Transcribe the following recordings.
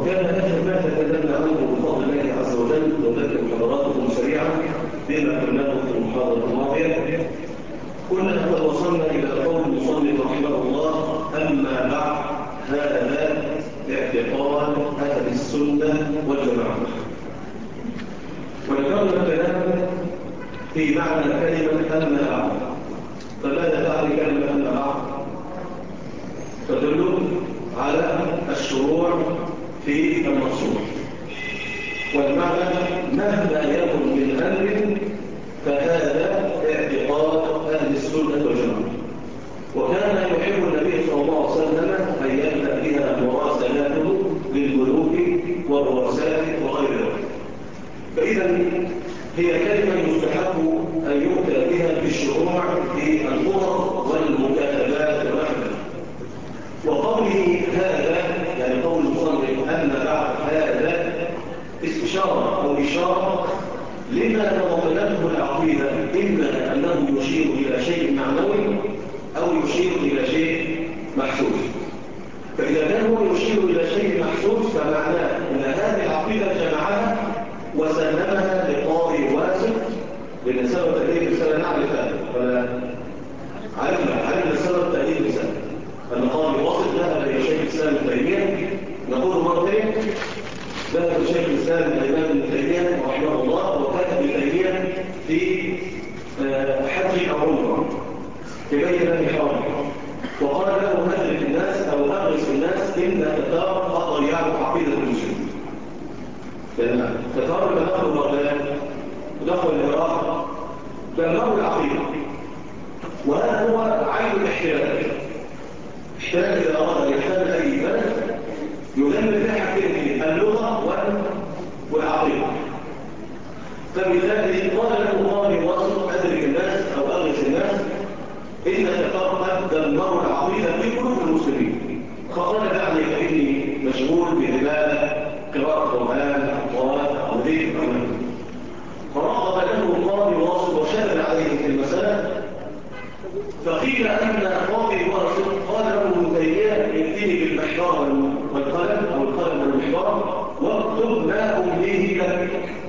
وكان آخر ما تكلمنا عنه بفضل الله عز وجل نذكر حضراتكم سريعا بما قلناه في المحاضرة الماضية. كنا قد وصلنا إلى قول المصنف رحمه الله: أما بعد، هذا اعتقاد أهل السنة والجماعة. وذكرنا الكلام في معنى كلمة أما بعد. فماذا تعني كلمة أما بعد؟ تدل على الشروع في المقصود، والمعنى مهما يكن من أمر فهذا اعتقاد أهل السنة والجماعة. وكان يحب النبي صلى الله عليه وسلم أن يبدأ بها مراسلاته للملوك والرؤساء وغير ذلك. فإذا هي كلمة يستحب أن يؤتى بها في الشروع في الخطط والمكاتبات والأحداث. وقوله هذا يعني قول المصنف أما بعد هذا استشارة أو إشارة لما تضمنته العقيدة، إما أنه يشير إلى شيء معنوي أو يشير إلى شيء محسوس. فإذا كان هو يشير إلى شيء محسوس فمعناه أن هذه العقيدة جمعها وسلمها لقاضي واسع، لأن سبب تأليف الرسالة نعرف هذا ولا عرفنا سبب تأليف الرسالة أن قاضي واسع ذهب إلى شيخ الإسلام ابن تيمية. نقول مرة ثانية: ذهب شيخ الإسلام الإمام ابن تيمية رحمه الله وكتب ابن تيمية في حج أو عمرة في بيت الله الحرام، وقال له: أدرك الناس أو أغرس الناس إن تتار قد ضيعوا عقيدة المسلمين. لأن تتار لما دخلوا بغداد ودخلوا العراق دمروا العقيدة، وهذا هو عين الاحتلال. احتلال إذا أراد أن يحتل أي بلد يدمر فيها حاجتين: اللغة والعقيدة. فبالتالي قال له قاضي واسط: أدرك الناس أو أغرس الناس إن تتار قد دمروا العقيدة في قلوب المسلمين. فقال: دعني فإني مشغول بعبادة قراءة القرآن أو ذكر أمامه. فرغب له القاضي واصل وشدد عليه في المسألة. فقيل أن قاضي واصل قال له ابن تيمية: ائتني بالمحبار والقلم أو القلم والمحبار واكتب ما أمليه لك.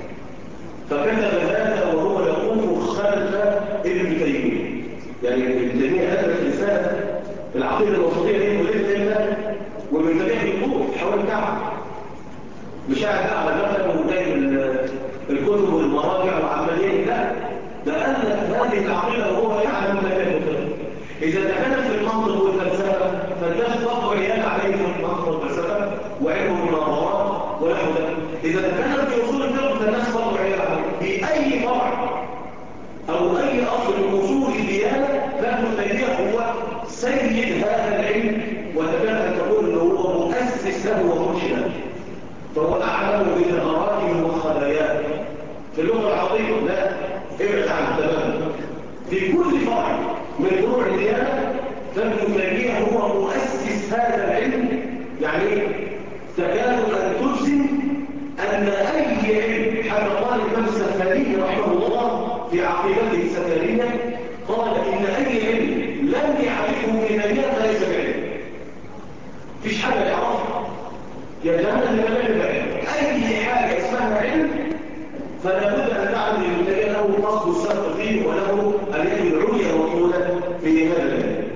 فكتب هذا وهو يقوم خلف ابن تيمية. يعني ابن تيمية أدرس رسالة العقيدة الوسطية دي ولد إلا وابن تيمية يقوم حول الكعبة، مش قاعد على مكتب وجايب الكتب والمراجع وعمليين. لا، ده ألف هذه العقيدة وهو يعلم ما يفهم. إذا كانت في المنطق والفلسفة فالناس ضغطوا عيال عليه في المنطق والفلسفة وعلم المناظرات ونحو ذلك. إذا كانت في أصول الفقه فالناس ضغطوا عيال عليه في أي فرع أو أي أصل من أصول الديانة. فابن تيمية هو سيد هذا العلم، وتكاد تقول أنه هو مؤسس له ومرشد، فهو أعلم بثغراته وخباياه في اللغة العربية. لا، ابعد عنه تماما في كل فرع من فروع الديانة. فابن تيمية هو مؤسس هذا العلم. يعني تكاد أن تجزم أن أي علم، حتى قال الإمام السفاري رحمه الله في عقيدته السفارية قال: إن أي علم لم يعرفه ابن تيمية فليس بعلم. مفيش حاجة يعرفها يا جماعة لمن بعلم. أي حاجة اسمها علم فلا بد أن تعلم ابن تيمية له قصد السبق فيه وله اليد العليا والطولة في هذا العلم.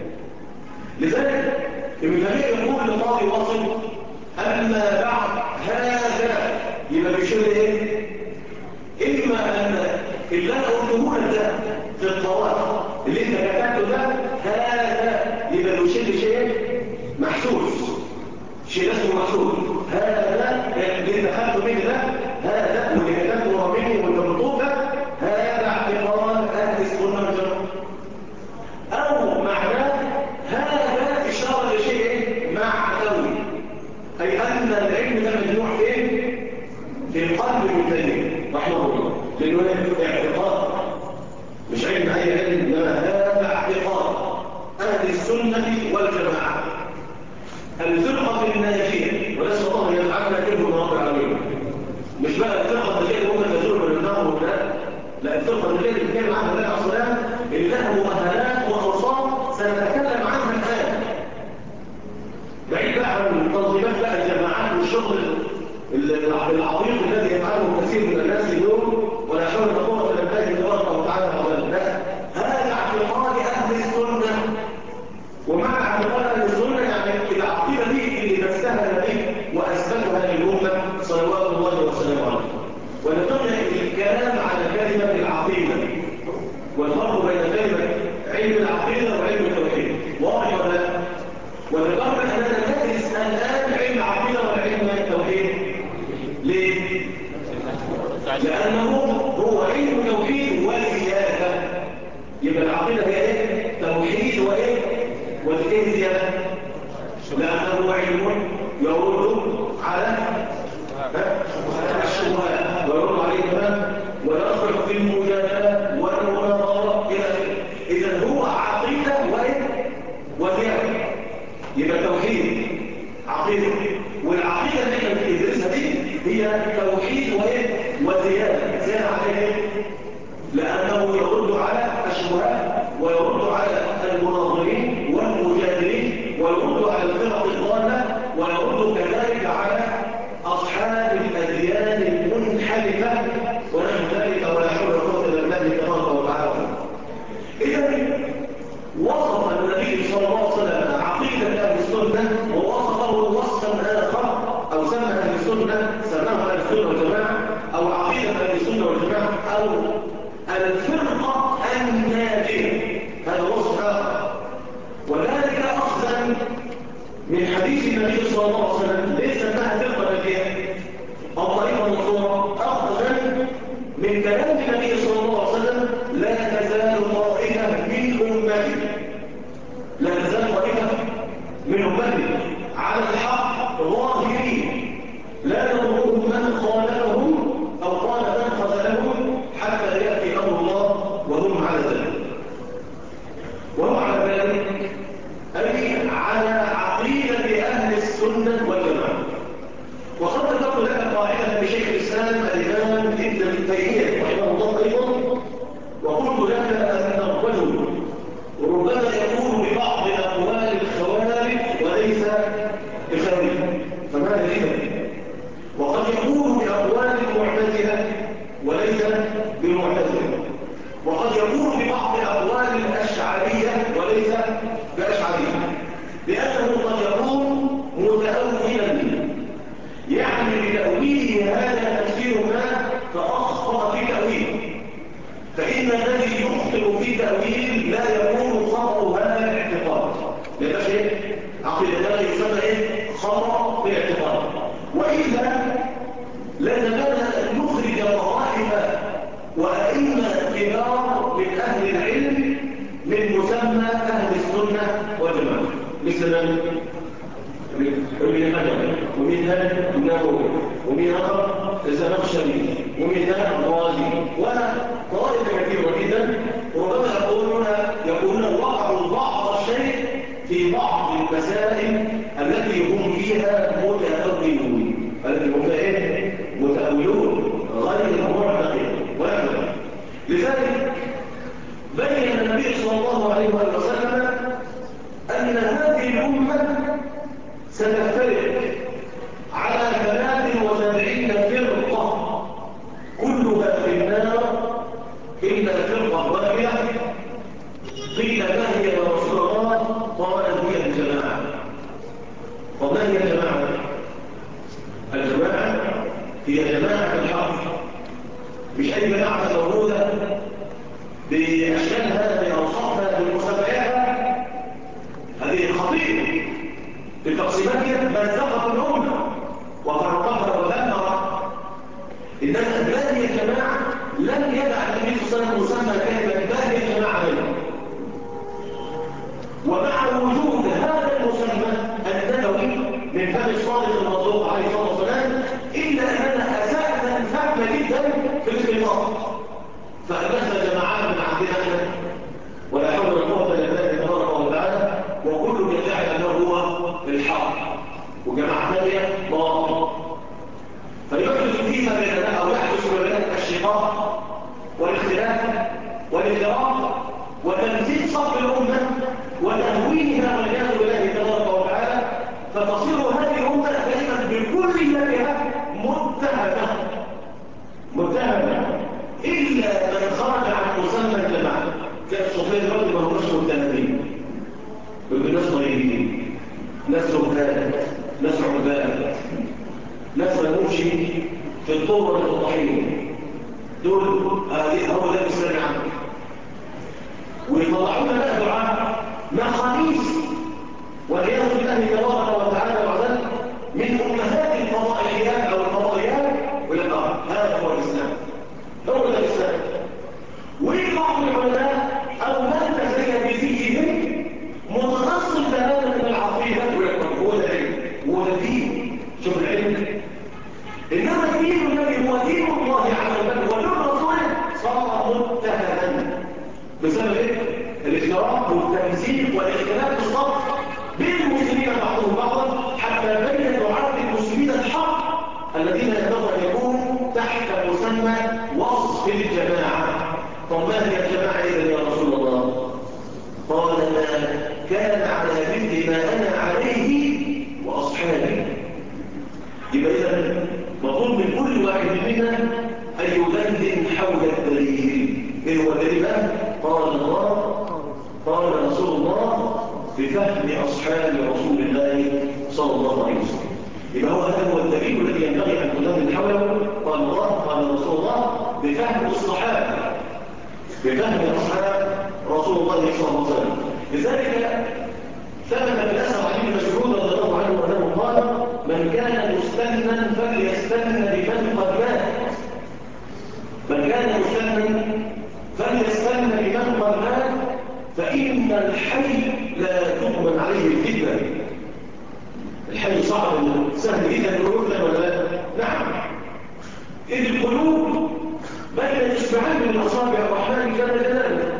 لذلك ابن تيمية يقول لقاضي واصل: أما بعد هذا، يبقى بيشير إيه؟ إما أن اللي أنا قلته لك ده في الطواف اللي أنت كتبته ده، هذا يبقى بيشير لشيء محسوس، شيء اسمه محسوس. هذا اللي دخلته منه ده، هذا واللي كتبته ربيعي والمكتوب ده، هذا اعتقاد أهل السنة والجماعة. أو معناه هذا إشارة لشيء معنوي، أي أن العلم ده مجموع فين؟ في القلب ابن تيمية رحمه الله، لأنه اعتقاد مش علم أي علم، إنما هذا اعتقاد أهل السنة والجماعة الفرقة الناجية. ونسأل الله أن يجعلنا كلهم رب العالمين. مش بقى الفرقة الناجية اللي ممكن تزول من النار ولا لا، الفرقة الناجية اللي بنتكلم عنها النبي عليه الصلاة والسلام اللي لها مؤهلات وأوصاف سنتكلم عنها الآن، بعيد بقى عن تنظيمات بقى الجماعات والشغل العظيم الذي يفعله كثير من الناس اليوم ولا حول ولا قوة إلا بالله تبارك وتعالى أولا. لا، هذا اعتقاد أهل السنة. ومع اعتقاد أهل السنة يعني العقيدة دي اللي نفسها النبي وأثبتها للأمة صلوات الله وسلامه عليه. ونقول الكلام على كلمة العقيدة والفرق بين كلمة علم العقيدة وعلم التوحيد واضح ولا لا؟ ونقول أننا ندرس الآن علم العقيدة وعلم التوحيد. ليه؟ لأنه هو علم توحيد وزيادة. يبقى العقيدة هي ايه؟ توحيد وايه؟ والايه زيادة؟ لأنه علم يرد على الشبهات ويرد عليه كمان ويصرف في المجادلات والمناظرات إلى آخره. إذا هو عقيدة وايه؟ وزيادة. يبقى توحيد عقيدة، والعقيدة اللي احنا بندرسها دي هي توحيد وايه؟ وزيادة. زيادة على ايه؟ لأنه يرد على الشبهات ويرد على المناظرين والمجادلين ويرد على الفرق الضالة ويرد كذلك على أصحاب الأديان المنحرفة ونحن ذلك ولا حول ولا قوة إلا بالله تبارك وتعالى. إذا وصف النبي صلى الله عليه وسلم عقيدة أهل السنة ووصفه وصفا آخر أو سمى أهل السنة سماه أهل السنة والجماعة أو عقيدة أهل السنة والجماعة أو الفرقة الناجية. هذا وصف آخر، وذلك أخذا من حديث النبي صلى الله عليه وسلم ليس انها فرقة ناجية أو طريقة منصورة، أخذا من كلام النبي صلى الله عليه وسلم لا تزال طائفة من أمتي، لا تزال طائفة من أمتي على الحق ظاهرين لا يضرهم من خالفهم أو قال من خذلهم حتى يأتي أمر الله وهم على ذلك. وهم على ذلك أي على عقيدة أهل السنة والجماعة. وقد ذكرت لك قاعدة لشيخ الإسلام الإمام ابن تيمية رحمه الله أيضا، وقلت لك أن الرجل ربما يكون ببعض أقوال الخوارج وليس بخارج، فماذا إذا؟ وقد يكون بأقوال المعتزلة وليس بالمعتزلة، وقد يكون ببعض أقوال الأشعرية وليس بأشعرية، لأنه قد يكون متأولا يعني بتأويله هذا تفسير ما فأخطأ في تأويله، فإن الذي يخطئ في تأويل لا يكون خطأ هذا الاعتقاد، لذا شيء عقيدة هذا يسمى إيه؟ خطأ في الاعتقاد. وإلا لازمنا أن نخرج طوائف وأئمة كبار من أهل العلم من مسمى أهل السنة والجماعة، مثل ابن حجر ومن هذا النووي ومن آخر الزمخشري ومن هذا الرازي وطوائف كثيرة جدا، وربما يقولون وقعوا بعض الشيء في بعض المسائل التي هم فيها متأولون، التي هم فيها متأولون غير معتقدين ولا. لذلك بين النبي صلى الله عليه وسلم أن هذه الأمة ستفترق على 73 فرقة كلها في النار إلا فرقة واحدة. قيل ما هي يا رسول الله؟ قال هي الجماعة. وما هي الجماعة؟ الجماعة هي جماعة الحق، مش أي جماعة موجودة بأشكالها بأوصافها بمسمياتها. هذه خطيرة بتقسيماتها مزقت الأمة وفرقتها ودمرت. إنما هذه الجماعة لم يدع النبي صلى الله عليه وسلم مسمى كلمة هذه الجماعة منه، ومع وجود هذا المسمى النبوي من فم الصادق المصدوق عليه الصلاة والسلام، إلا أننا أسأنا الفهم جدا في الاستنباط، فألبسنا جماعات من عندنا احنا ولا حول ولا قوة إلا بالله تبارك وتعالى، وكل يدعي أنه هو الحق وجماعة ثانية باطل، فيحدث فيما بيننا أو يحدث بيننا الشقاق والاختلاف والافتراق وتمثيل صف الأمة وتهوينها والعياذ بالله تبارك وتعالى، فتصير هذه الأمة دائما بكل يدها متهمة إلا من خرج عن مسمى الجماعة. كان الصوفية دلوقتي ما هماش متهمين، بيبقوا ناس طيبين، ناس رهبان، ناس عباد، ناس ما لهمش في الطور ولا في الطحين، دول هو ده الإسلام عنه. ويطلعون لها دعاء مخانيس والعياذ بالله تبارك وتعالى وعلا من أمهات الفضائيات أو الفضائيات والإقامة. هذا هو الإسلام، هو ده الإسلام. وبعض العلماء أو من تزين بزيهم متخصص تماما من العقيدة والإقامة. هو ده العلم، هو ده الدين. شوف العلم، إنما الدين الذي هو دين الله عز وجل ودين رسوله صار متهما بسبب ايه؟ الاختراق والتمثيل والاختلاف في الصف بين المسلمين بعضهم بعضا، حتى بين دعاة المسلمين الحق الذين ينبغي ان يكونوا تحت مسمى وصف الجماعه. طب ما هي الجماعه اذا يا رسول الله؟ قال ما كان على مثل ما انا عليه واصحابي. يبقى اذا مطلوب من كل واحد منا ان يدندن حول الدليل. ايه هو الدليل بقى؟ قال الله قال رسول الله بفهم أصحاب رسول الله صلى الله عليه وسلم. يبقى هذا هو الدليل الذي ينبغي أن تدندن حوله. قال الله قال رسول الله بفهم الصحابة، بفهم أصحاب رسول الله صلى الله عليه وسلم. لذلك ثبت بالأسر علي بن مسعود رضي الله عنه أنه قال من كان مستنا فليستن بمن قد مات. من كان مستنا فليستن بمن قد مات فإن الحي لا تؤمن عليه الفتنة. الحي صعب سهل جدا القلوب ولا لا؟ نعم. إذ القلوب بين إصبعين من أصابع الرحمن جل جلاله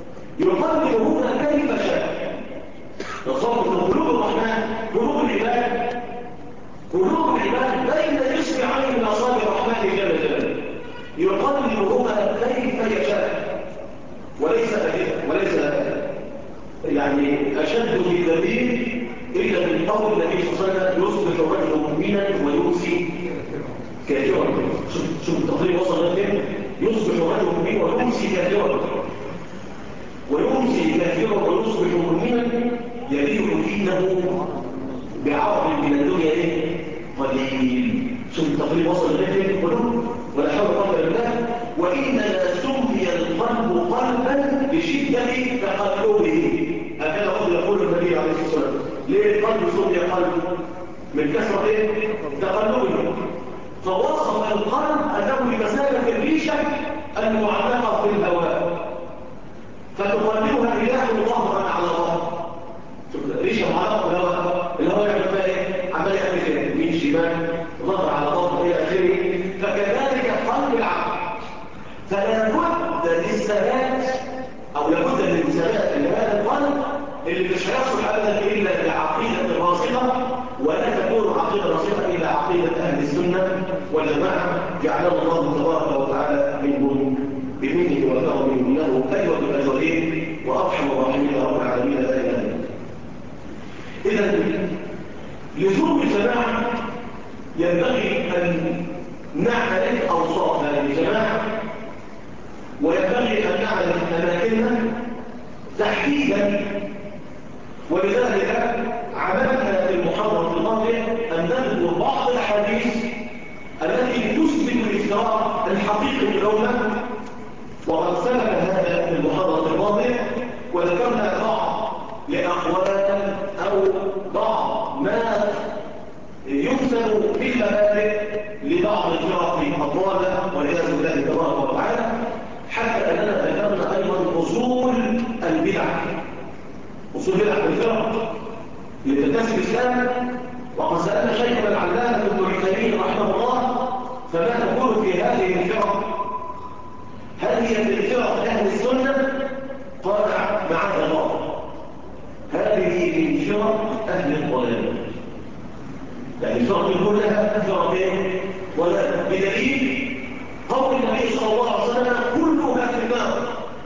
يقلبهن كيف شاء. تصور قلوب الرحمن قلوب العباد، قلوب العباد بين إصبعين من أصابع الرحمن جل جلاله يقلبهن كيف يشاء. وليس يعني أشد في ذلك إلا من قول النبي صلى الله عليه وسلم يصبح الرجل مؤمنا ويمسي كافرا. شوف التقرير وصل لكن يصبح الرجل مؤمنا ويمسي كافرا، ويمسي كافرا ويصبح مؤمنا يبيع دينه بعرض من الدنيا قليل. شوف التقرير وصل لكن قلوب ولا حول ولا قوه الا بالله. وإنما سمي القلب قلبا لشدة تقلبه. هكذا قد يقول النبي عليه الصلاة والسلام. ليه القلب سمي قلب؟ من كثرة تقلبه. فوصف القلب أنه بمثابة الريشة المعلقة في الهواء فتقلبها رياح ظهرا على ظهر. شوف ريشة معلقة في الهواء، الهواء يعمل فيها ايه؟ عمال يعمل كده يمين شمال ظهر على ظهر إلى آخره. فكذلك قلب العقل. فلا بد للثبات او لابد من ثبات لهذا القلب اللي مش هيصل ابدا الا بعقيده راسخه، ولا تكون عقيده راسخه الا عقيده اهل السنه والجماعه جعلنا الله تبارك وتعالى منهم بمنه وكرمه انه اجود الاجودين وارحم الراحمين رب العالمين لا اله الا الله. اذا لزوم الجماعه ينبغي ان نعرف اوصاف هذه الجماعه، وينبغي أن نعلم أماكننا تحديدا. ولذلك عملنا في المحاضرة الماضية أن نذكر بعض الأحاديث التي تثبت الافتراء الحقيقي للأمة، وقد سبق هذا في المحاضرة الماضية وذكرنا بعض لأقوال أو بعض ما يكتب بالمبادئ لبعض الفرق الضالة والعياذ بالله تبارك وتعالى، حتى أننا ذكرنا أيضا أصول البدع، أصول بدع الفرق لتدرس الإسلام. وقد سألنا شيخنا العلامة ابن عثيمين رحمه الله فما تقول في هذه الفرق؟ هل هي من فرق أهل السنة؟ قال معاذ الله هذه من فرق أهل الضلال. يعني الفرق كلها فرق ايه؟ ولا بدليل قول النبي صلى الله عليه وسلم كلها في النار.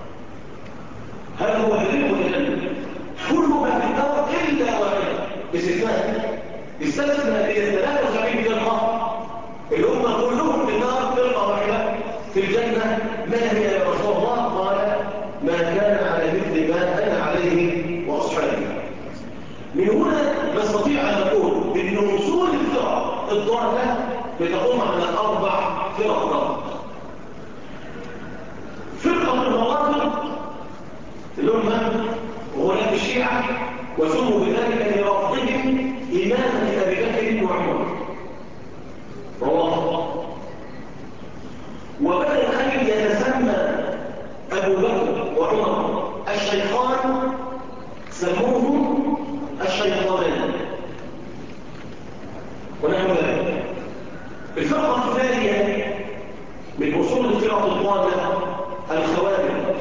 هذا هو دليل متكلم. كلها في النار الا واحده باستثناء. استثنى هي 73 فرقه الامه كلها الفرق الضالة بتقوم على 4 فرق ضالة. فرقة الروافض اللي هم غلاة الشيعة وسموا بذلك لرفضهم إمامة أبي بكر وعمر روافض. وبدأ أن يتسمى أبو بكر وعمر الشيطان، سموهم الشيطانين ونحن ذلك. الفرقة الثانية من أصول الفرق الضالة الخوارج،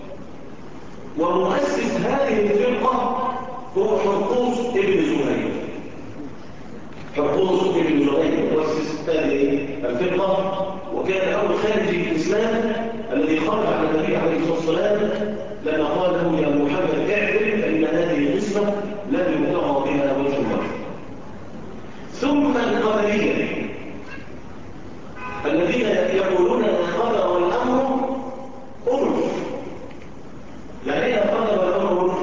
ومؤسس هذه الفرقة هو حرقوس ابن زهير. حرقوس ابن زهير مؤسس هذه الفرقة، وكان أول خارجي في الإسلام الذي خرج على النبي عليه الصلاة والسلام لما قال له يا محمد اعلم أن هذه القسمة لن يبتغى بها وجه الله. ثم القدرية الذين يقولون أن القدر والأمر أرف. يعني ايه القدر والأمر أرف؟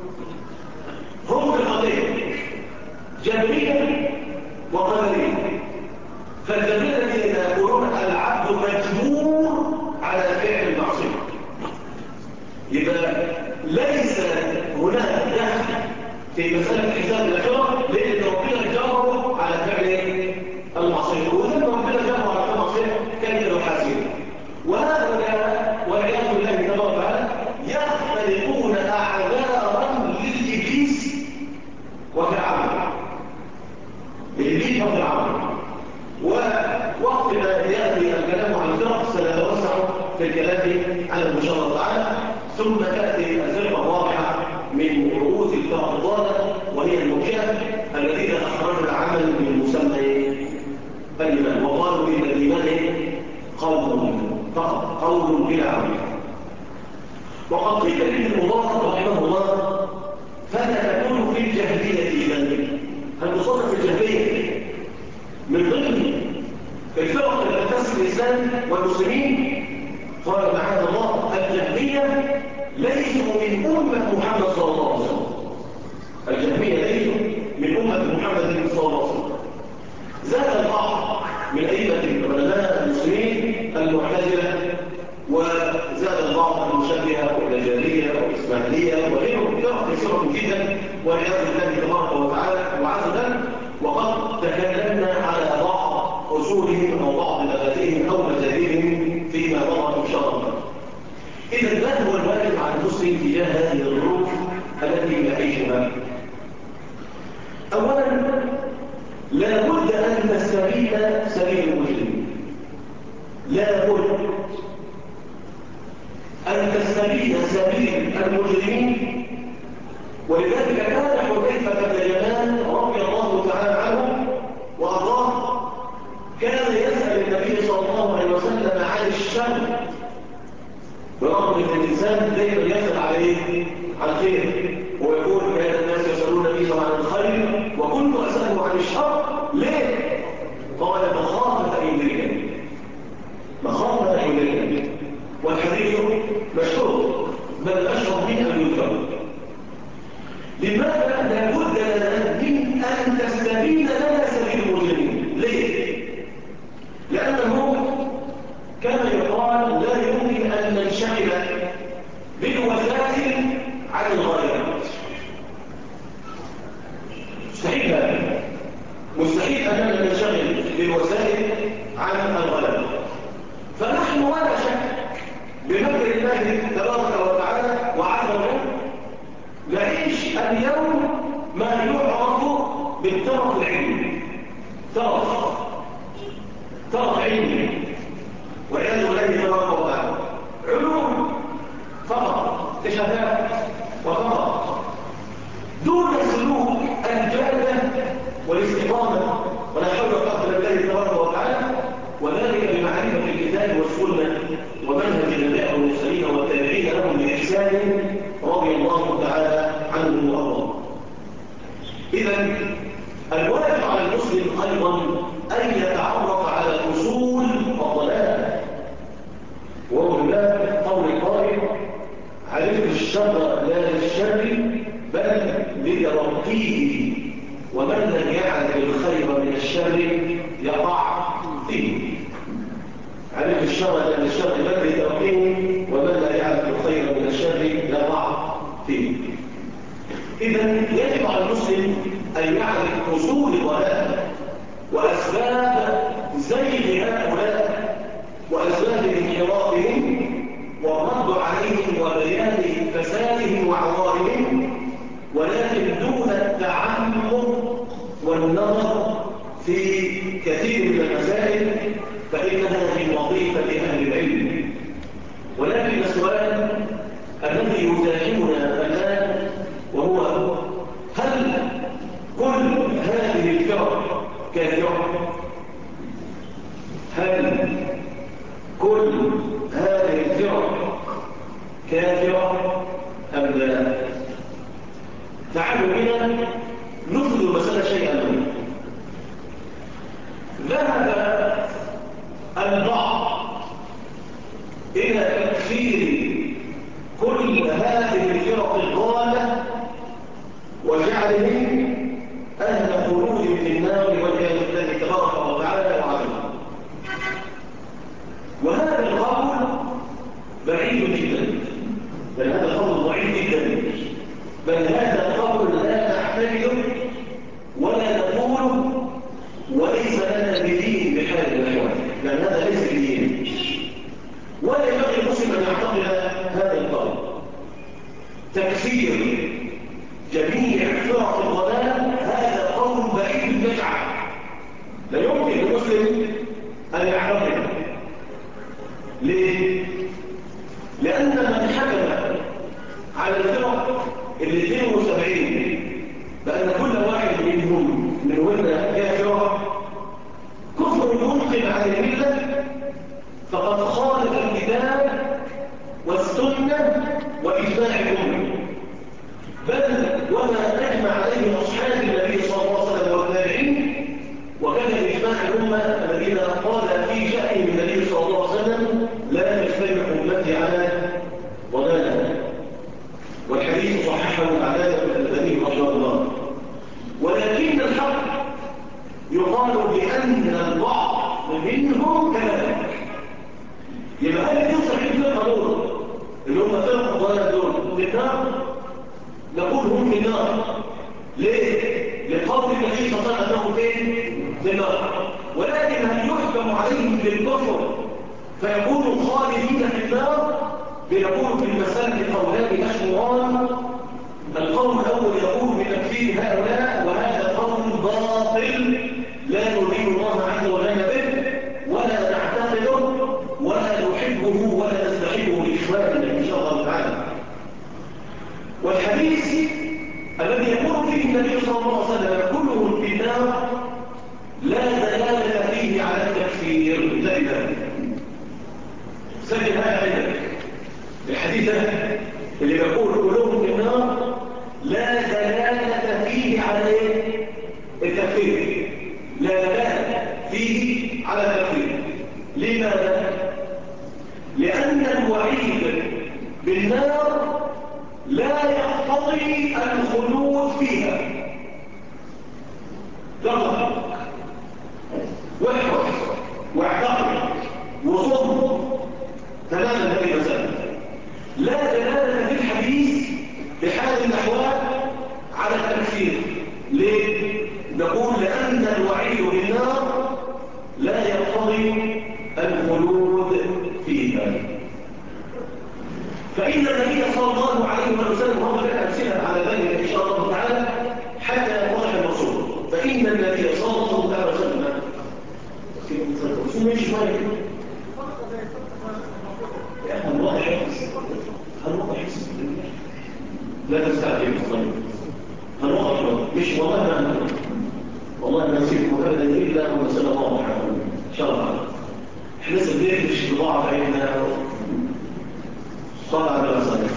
هم القضية جبرية وقدرية. فالجبرية الذين يقولون العبد مجبور على فعل المعصية، يبقى ليس هناك دخل في مسألة حساب الآخرة لأن ربنا جبره على فعل المعصية، وإذا ربنا جبره على فعل المعصية كان يحاسبه. وهؤلاء والعياذ بالله تبارك وتعالى يختلقون أعذارا للإبليس وفرعون. لإبليس وفرعون. ووقت ما يأتي الكلام عن الفرق سنتوسع في الكلام عن إن شاء الله تعالى. ثم تأتي الفرقة الرابعة من رؤوس الفرق الضالة وهي المرجئة الذين أخرجوا العمل من مسمى الإيمان، وقالوا إن الإيمان قول فقط، قول بلا عمل. وقد قيل لابن مبارك رحمه الله فلا تكون في الجاهلية إيمان. هل تصنف الجاهلية من ضمن الفرق التي تسمى الإسلام والمسلمين؟ قال معاذ الله الجهمية ليسوا من أمة محمد صلى الله عليه وسلم. الجهمية ليسوا من أمة محمد صلى الله عليه وسلم. زاد البعض من أئمة العلماء المسلمين المعتزلة، وزاد البعض المشبهة والدجالية والإسماعيلية وغيرهم فرق كثيرة جدا والعياذ بالله تبارك وتعالى وعز ذلك. وقد تكلمنا على بعض أصولهم أو بعض مبادئهم أو مذاهبهم فيما مضى إن شاء الله. إذا ما هو الواجب على المسلم تجاه هذه الظروف التي يعيشها؟ أولا لا بد أن نستبين سبيل المجرمين. لا بد أن تستبين سبيل المجرمين. ولذلك كان حذيفة بن اليمان رضي الله تعالى عنه وأرضاه كان يسأل النبي صلى الله عليه وسلم عن الشر، برغم ان الانسان دايما يسأل عليه عن خير، ويقول كان الناس يسألونني عن الخير وكنت أسأله عن الشر. ليه؟ قال مخافة أن يدركني، مخافة أن يدركني. والحديث مشهور بل أشهر من أن يذكر. لماذا لابد لنا من أن تستبين لنا سبيل المجرمين؟ ليه؟ لأنه كما يقال لا يمكن أن ننشغل بالوسائل عن الغايات. مستحيل هذا، مستحيل أننا ننشغل بالوسائل عن الغايات. فنحن ولا شك بمكر الله تبارك وتعالى وعز وجل نعيش اليوم ما يعرف بالطرف العلمي. طرف علمي والعياذ بالله تبارك وتعالى، علوم فقط، اكتشافات وفقط، دون سلوك الجاده والاستقامه ولا حول ولا قوه الا بالله تبارك وتعالى، وذلك بمعرفه الكتاب والسنه ومنهج الانبياء والمرسلين والتابعين لهم باحسان رضي الله تعالى عنهم وارضاهم. اذا الواجب على المسلم ايضا ان يتعرف على اصول الضلال. وهنا قول القائل عرفت الشر لا للشر بل لترقيه، ومن لم يعرف الخير من ومن لا يعرف الخير من الشر يقع فيه. إذا يجب على المسلم أن يعرف أصول الضلال وأسباب زيغ هؤلاء وأسباب انحرافهم والرد عليهم وبيان فسادهم وعوارهم، ولكن دون التعمق والنظر في كثير من المسائل، فإنها من وظيفة أهل العلم. ولكن السؤال الذي يزاحمنا الآن وهو: هل كل هذه الفرق كافرة؟ هل كل هذه الفرق كافرة أم لا؟ تعالوا بنا نفرض المسألة شيئا منه. ذهب البعض إلى تكفير كل هذه الفرق الضالة وجعلهم أهل خلود في النار والعياذ بالله تبارك وتعالى وعلا. وهذا القول بعيد جدا، بل هذا القول ضعيف جدا، بل هذا القول لا نحتمله ولا نقوله وليس لنا بدين بحال الأحوال، لأن هذا ليس بدين، ولا ينبغي المسلم أن يعتقد هذا القول. تكفير جميع فرق الضلال هذا قول بعيد النجعة، لا يمكن المسلم أن يعتقد. ليه؟ لأن من حكم على الفرق 72 بأن كل واحد منهن كافر كفر منقل عن الملة، فقد خالف الكتاب والسنة وإجماع الأمة، بل وما أجمع عليه أصحاب النبي صلى الله عليه وسلم والتابعين، وكان إجماع الأمة الذين قال في شأن النبي صلى الله عليه وسلم: لا تجتمع أمتي على ضلالة. والحديث صححه العلامة الألباني رحمه الله. ولكن الحق يقال بأن البعض منهم كذلك. يبقى هل تصح الفرقة دول اللي هم فرقة الضلال دول في النار؟ نقول هم في النار. ليه؟ لقول النبي صلى الله عليه وسلم في النار. ولكن هل يحكم عليهم بالكفر فيكونوا خالدين في النار؟ بنقول في المسألة قولان مشهوران. القول الأول يقول بتكفير هؤلاء، وهذا قول باطل لا نريد الله عز وجل به ولا نعتقده ولا نحبه ولا نستحبه لإخواننا إن شاء الله تعالى. والحديث الذي يقول فيه النبي صلى الله عليه وسلم كلهم في النار لا دلالة فيه على التكفير. لذلك سجل هذا عندك الحديث اللي يقول كلهم في النار لا دلالة فيه على التكفير، لا دلالة فيه على التكفير. لماذا؟ لأن الوعيد بالنار لا يقتضي الخلود فيها. ترضى واحفظ واعتقد وصم تماما هذه المسألة. لا دلالة في الحديث بحال الأحوال على التكفير. ليه؟ نقول لأن الوعيد بالنار لا يقتضي الخلود فيها. فإن النبي صلى الله عليه وسلم وضع لنا أمثلة على ذلك إن شاء الله تعالى حتى يتضح المقصود. فإن النبي صلى الله عليه وسلم مش مالك يا أخي الله يحفظ لا تستعجل هنوقف مش والله ما نسيب مكبدا إلا ونسأل الله عنه إن شاء الله. احنا سبيل مش بضاعة عيدنا صلى على الرسول.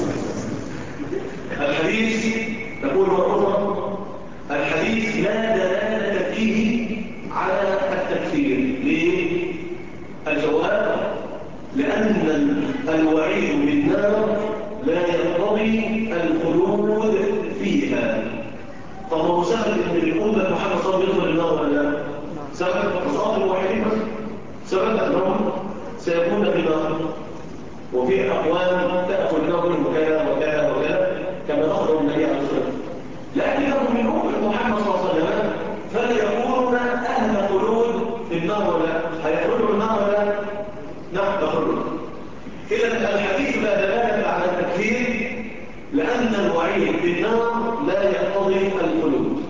الحديث نقول مرة الحديث لا دلالة فيه على التكفير. ليه؟ الجواب لأن الوعيد بالنار لا يقتضي الخلود فيها. طب هو سبب ان الأمة محمد صلى الله عليه وسلم يدخل النار ولا لا؟ سبب تصاف الوحيدين بس سبب أنهم سيكون في النار. وفي أقوام تأكل لهم كذا وكذا وكذا كما أخبر النبي عليه الصلاة والسلام. لكنهم من أمة محمد صلى الله عليه وسلم فليكونون أهل خلود في النار ولا هيخرجوا النار ولا نعم يخرجون. إذا الحديث لا دلالة على التكفير لأن الوعيد بالنار لا يقتضي الخلود.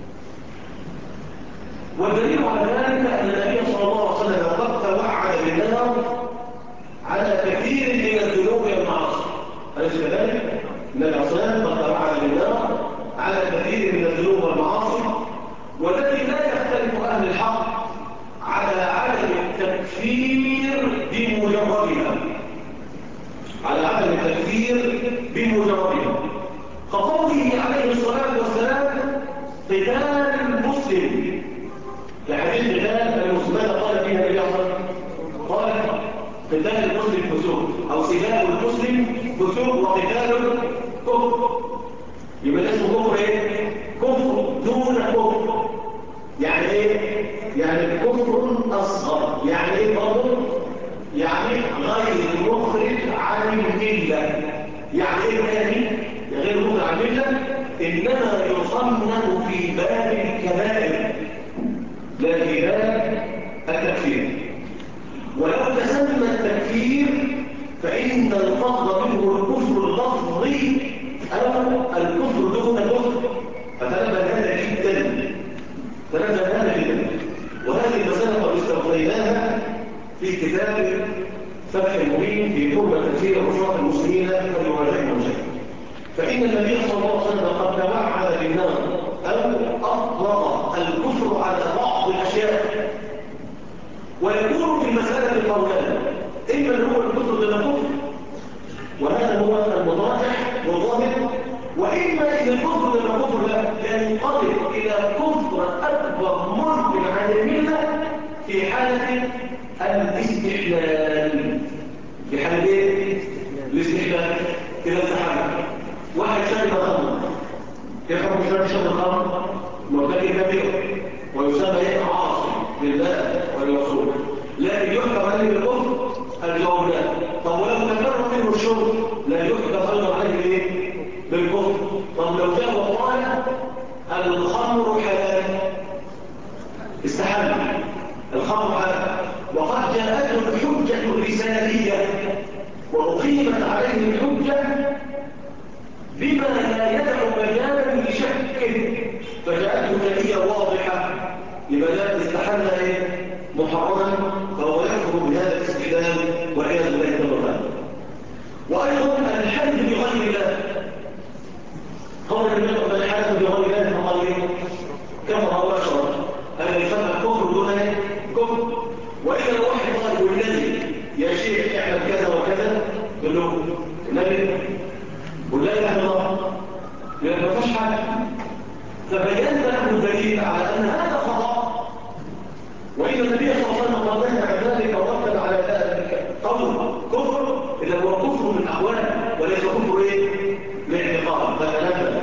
والدليل على ذلك أن النبي صلى الله عليه وسلم قد توعد بالنار على كثير من الذنوب والمعاصي. أليس كذلك؟ النبي عليه الصلاة والسلام قد توعد بالنار على كثير من الذنوب والمعاصي، والذي لا يختلف أهل الحق على عدم التكفير بمجردها، على عدم التكفير بمجردها، كقوله عليه الصلاة والسلام قتال المسلم، لحديث قتال المسلمين قال فيها النبي صلى الله عليه وسلم قال قتال المسلم فسوق أو سباب المسلم فسوق وقتال كفر. يبقى اسمه كفر ايه؟ كفر دون كفر. يعني ايه؟ يعني كفر اصغر. يعني ايه برضه؟ يعني غير مخرج عن المله. يعني ايه تاني؟ غير مخرج عن المله انما يصنف في باب الكبائر لا في باب التكفير. ولو تسمى التكفير فإن القصد منه الكفر اللفظي أو الكفر دون كفر. فتنبه هذا جدا، تنبه هذا جدا. وهذه المسألة قد استوفيناها في كتاب فتح المبين في حكم تكفير عصاة المسلمين فليواجههم شيء. فإن النبي صلى الله عليه وسلم قد توعد بالنار أو أطلق الكفر على بعض الأشياء، ويكون في المسألة قولان: إما هو الكفر دون كفر وهذا هو المراجح والظاهر، وإما إن الكفر دون كفر لا ينقلب إلى كفر أكبر مرد عن الملة في حالة الاستحلال. في حالة ايه؟ الاستحلال. إذا استحلال واحد شرب خمر، يفهم شرب الخمر مرتكب كبير ويسمى عاصي لله ولرسوله، لكن يحكم عليه بالكفر الجواب لا. طب ولو تكرر منه الشرب لا يحكم ايضا عليه بايه؟ بالكفر. طب لو جاء وقال الخمر حلال استحل، الخمر حلال، وقد جاءته الحجه الرساليه واقيمت عليه الحجه بما لا يدع مجالا لشك فجاءته دليل واضحه، يبقى لا استحل محرما فهو يكفر بهذا الاستحلال والعياذ بالله تعالى. وايضا الحلف بغير الله، قول النبي صلى الله عليه وسلم الحلف بغير الله فقال ايه؟ كفر او اشرك. هذا يسمى الكفر دون كفر. واذا الواحد قال والذي يا شيخ اعمل كذا وكذا يقول له النبي ولا اله الا الله، لان ما فيش حاجه، فبينت له الدليل على ان هذا خطا. وإن النبي صلى الله عليه وسلم قال نهى عن ذلك ورتب على ذلك قول كفر إذا هو كفر من الأحوال وليس كفر إيه؟ بالاعتقاد فتنبه.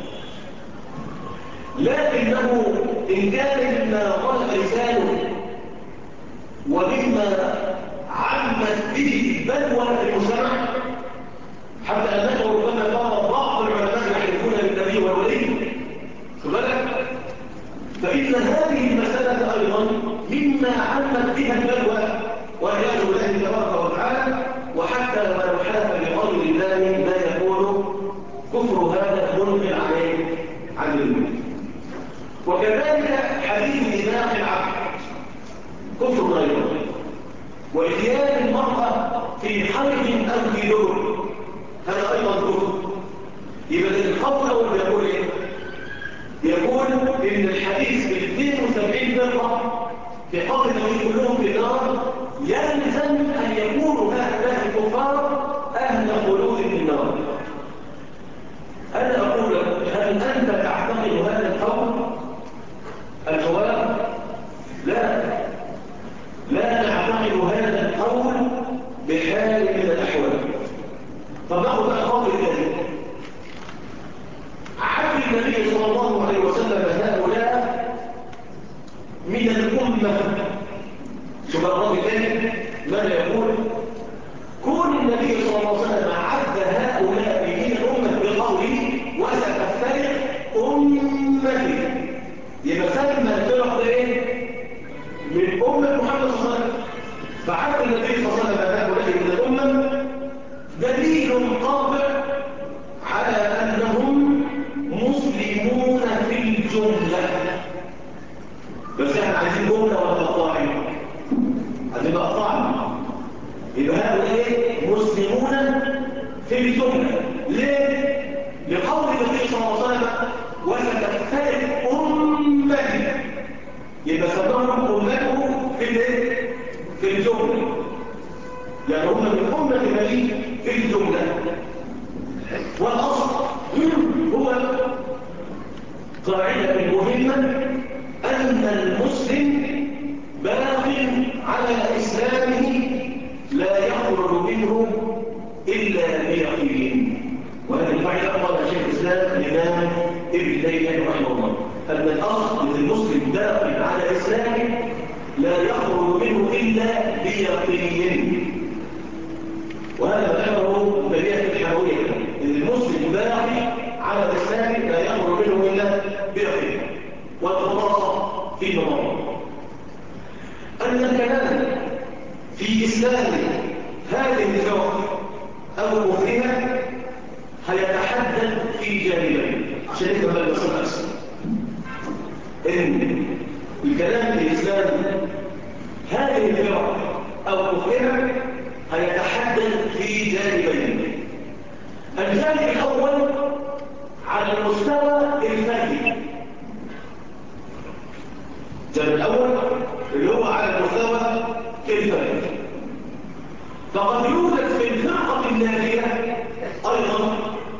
لكنه إن كان مما قال لسانه ومما عمت به بلوى المجتمع حتى أنه ربما قال بعض العلماء يحلفون بالنبي والولي بالك، فإن هذه المسألة أيضا مما عمت بها البلوى والعياذ بالله تبارك وتعالى. وحتى ولو حلف بغير الله لا يكون كفر هذا منقل عن الملك. وكذلك حديث إباح العبد كفر غيره، وإتيان المرأة في حرب أو في دبر هذا أيضا كفر. يبقى الخطأ أول يقول إيه؟ يقول إن الحديث ب72 فرقة في قول النبي كلهم في النار يلزم أن يكونوا هؤلاء الكفار أهل خلود في النار. أنا أقول هل أنت تعتقد هذا القول؟ الجواب لا نعتقد هذا القول بحال من الأحوال. طب نأخذ القول الثاني: عبد النبي صلى الله عليه وسلم هؤلاء من الأمة. شوف الرجل الثاني ماذا يقول؟ كون النبي صلى الله عليه وسلم عد هؤلاء من الأمة بقوله وستفترق أمتي، يبقى سلم الفرق ايه؟ من أمة محمد صلى الله عليه وسلم. فعد النبي صلى الله عليه وسلم هؤلاء من الأمة دليل قاطع على أنهم مسلمون في الجملة. بس احنا عايزين جملة ولا مقطعين؟ عايزين مقطعين. يبقى هؤلاء مسلمون في الجملة. ليه؟ لقول النبي صلى الله عليه وسلم وستفترق أمتي، يبقى سماهم أمته في الجملة، يعني هم من أمة النبي في الجملة. والأصل هو قاعدة مهمة أن المسلم باق على إسلامه لا يخرج منه إلا بيقين. وهذه القاعدة قال شيخ الإسلام الإمام ابن تيمية رحمه الله، أن الأصل أن المسلم باق على إسلامه لا يخرج منه إلا بيقين. وهذا ذكره تيمية الحموية، أن المسلم باق على الإسلام لا يخرج منه إلا بيقين. والخلاصة في نظام أن الكلام في إسلام هذه الفرق أو كفرها هيتحدد في جانبين عشان نفهم المسألة أكثر. إن الكلام في إسلام هذه الفرق أو كفرها هيتحدد في جانبين. الجانب الأول على المستوى الفردي، الجانب الأول اللي هو على المستوى الفردي. فقد يوجد في الفرقة الناجية أيضا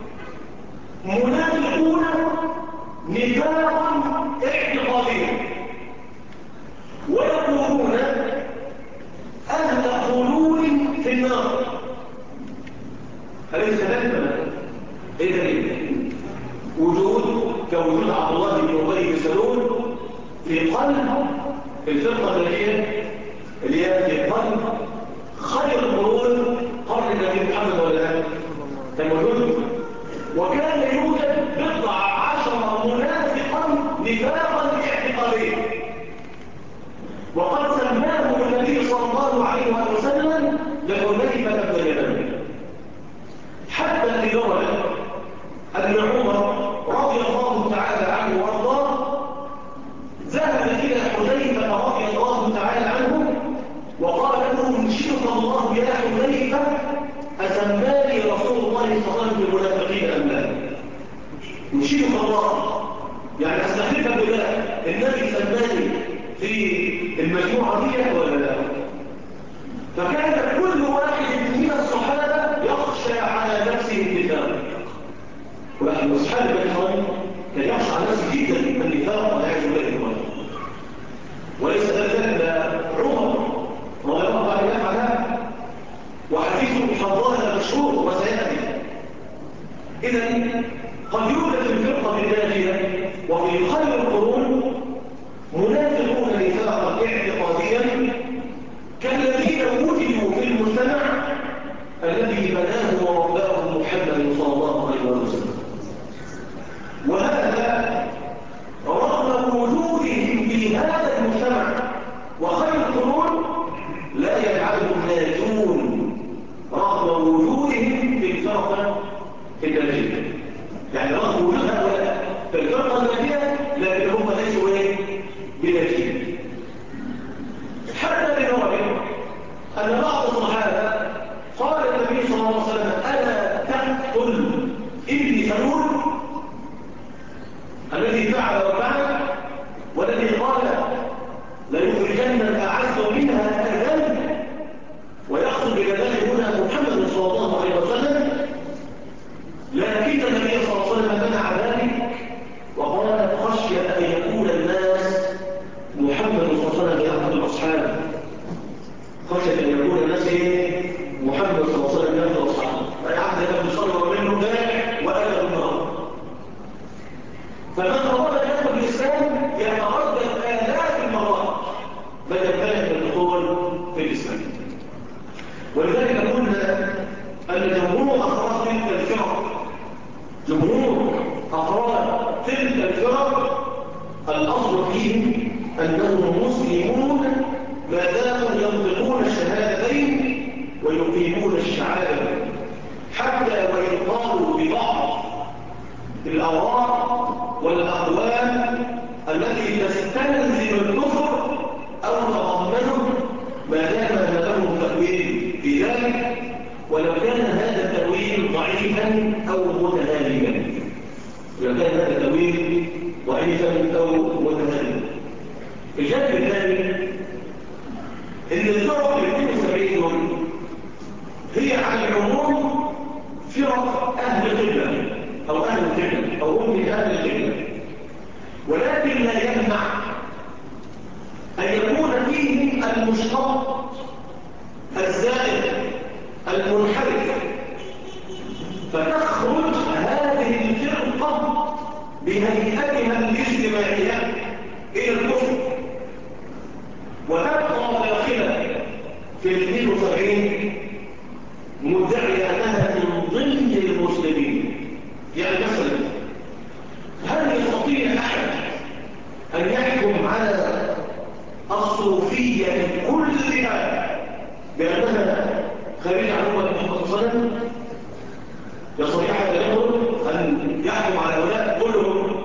منافقون نفاقا اعتقاديا ويقولون أهل خلود في النار. أليس كذلك؟ إيه دليل؟ وجود كوجود عبد الله بن أبي بن سلول في قلب الفرقة الناجية اللي هي في قلب خير القرون قرن النبي محمد ولا لا؟ كان موجود. وكان يوجد بضع عشر منافقا نفاقا اعتقاديا، وقد سماه النبي صلى الله عليه وسلم لحذيفة بن اليمان، حتى لدرجة أن عمر رضي الله تعالى عنه وارضاه ذهب إلى حذيفة رضي الله تعالى عنه وقال له انشدك الله يا حذيفة أسماني رسول الله صلى الله عليه وسلم بالمنافقين أم لا؟ انشدك الله يعني أستحلف بالله النبي سماني في المجموعة دي ولا لا؟ فكان كل واحد من الصحابة يخشى على نفسه النفاق. واحد من أصحاب الحرام كان يخشى على نفسه جدا النفاق والعياذ بالله. وليس ذلك عمر رضي الله عنه يفعلها، وحديث حضارة مشهور وسيأتي. إذن قد يوجد في الفرقة الناجية وفي خير القرون منافقون نفاقا اعتقاديا كالذين وجدوا في المجتمع الذي بناه ورباه محمد صلى الله عليه وسلم. وهذا رغم وجودهم في هذا المجتمع وخير القرون لا يجعلهم ناجون رغم وجودهم في الفرقة الناجية. يعني رغم وجود هؤلاء في الفرقة الناجية لكن هم ليسوا بناجين. حتى لدرجة أن بعض الصحابة قال النبي صلى الله عليه وسلم ألا تقتل ابن سلول الذي فعل وفعل والذي قال ليخرجن الأعز منها أذل ويخرج إلى ذلك هنا محمد صلى الله عليه وسلم. لكن النبي صلى الله عليه وسلم منع ذلك وقال خشية أن يقول الناس محمد صلى الله عليه وسلم يقتل أصحابه، خشية أن يقول الناس محمد صلى الله عليه وسلم يقتل أصحابه، أي عبد الله بصر منه ذلك وأنا بالنار. فمن أراد أن يدخل الإسلام يتردد آلاف المرات بدل ذلك الدخول في الإسلام. ولذلك قلنا أن جمهور أفراد تلك الفرق الأصل فيهم أنهم مسلمون ما داموا ينطقون الشهادتين ويقيمون الشعائر، حتى وإن قالوا ببعض الآراء والأقوال التي تستلزم الكفر أو تضمنه، ما دام لهم تأويل في ذلك، ولو كان هذا التأويل ضعيفا أو متهالكا. الجانب الثاني ان الفرق ال 72 دول هي على العموم فرق اهل القبله او اهل القبله او هم من اهل القبله، ولكن لا يمنع ان يكون فيهم المشتق الزائد المنحرف، فتخرج هذه الفرقه بهيئتها الاجتماعيه الى الكفر، وتبقى داخلة في 72 مدعية أنها من ضمن المسلمين. يعني مثلا هل يستطيع أحد أن يحكم على الصوفية كلها بأنها خارج عن أمة محمد صلى الله عليه وسلم؟ يستطيع أحد أن يحكم على هؤلاء كلهم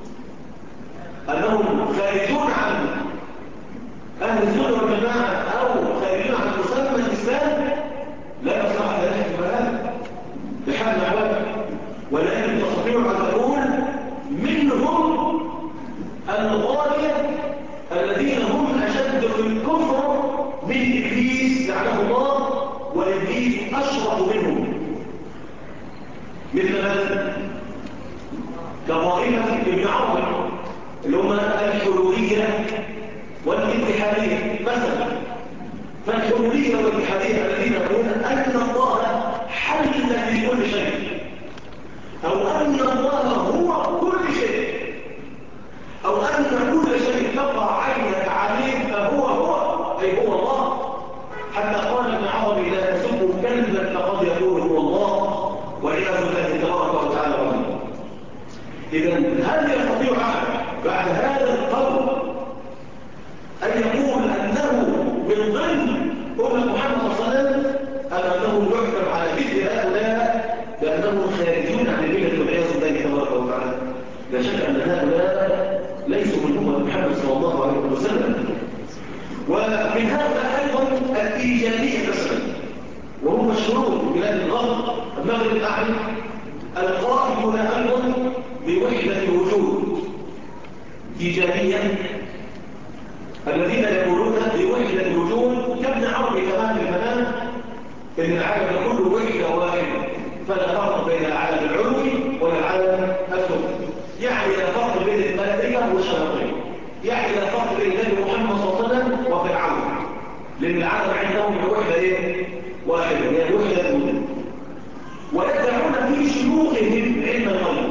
أنهم خارجون عن أهل السنة والجماعة أو خارجين عن مسمى الإسلام؟ لا يصح أن يحكم هذا بحال الأحوال، ولكن تستطيع أن تقول منهم الغالية الذين هم أشد في الكفر من إبليس لعنه الله، وإبليس أشرف منهم، مثل مثلا كطائفة ابن عربي اللي هم الحلولية والاتحادية مثلا. فالحلولية والاتحادية الذين يقولون أن الله حل في كل شيء، أو أن الله هو كل شيء، أو أن كل شيء تقع عينك عليه فهو أي هو الله، حتى قال ابن عربي لا تسبوا كلبا فقد يقول هو الله، والعياذ بالله تبارك وتعالى ربنا. إذا هل يستطيع أحد بعد هذا القول أن يقول أنه من ضمن أمة محمد صلى الله عليه وسلم، أم أنه يحكم على مثل هؤلاء بأنهم خارجون عن الملة والعياذ بالله تبارك وتعالى؟ لا شك أن هؤلاء ليسوا من أمة محمد صلى الله عليه وسلم. ومن هؤلاء أيضا الإيجابية مثلا، وهم مشهورون في بلاد الغرب المغرب الأعلى، القائمون أيضا بوحدة الوجود. إيجابية الذين يقولون بوحدة الوجود كابن عربي كمان في المنام إن العالم كله وحدة واحدة، فلا فرق بين العالم العلوي والعالم السفلي، يعني لا فرق بين الملائكة والشياطين، يعني لا فرق بين النبي محمد صلى الله عليه وسلم وفرعون، لأن العالم عندهم بوحدة واحدة، يعني وحدة الوجود. ويدعون في شيوخهم علم الغيب،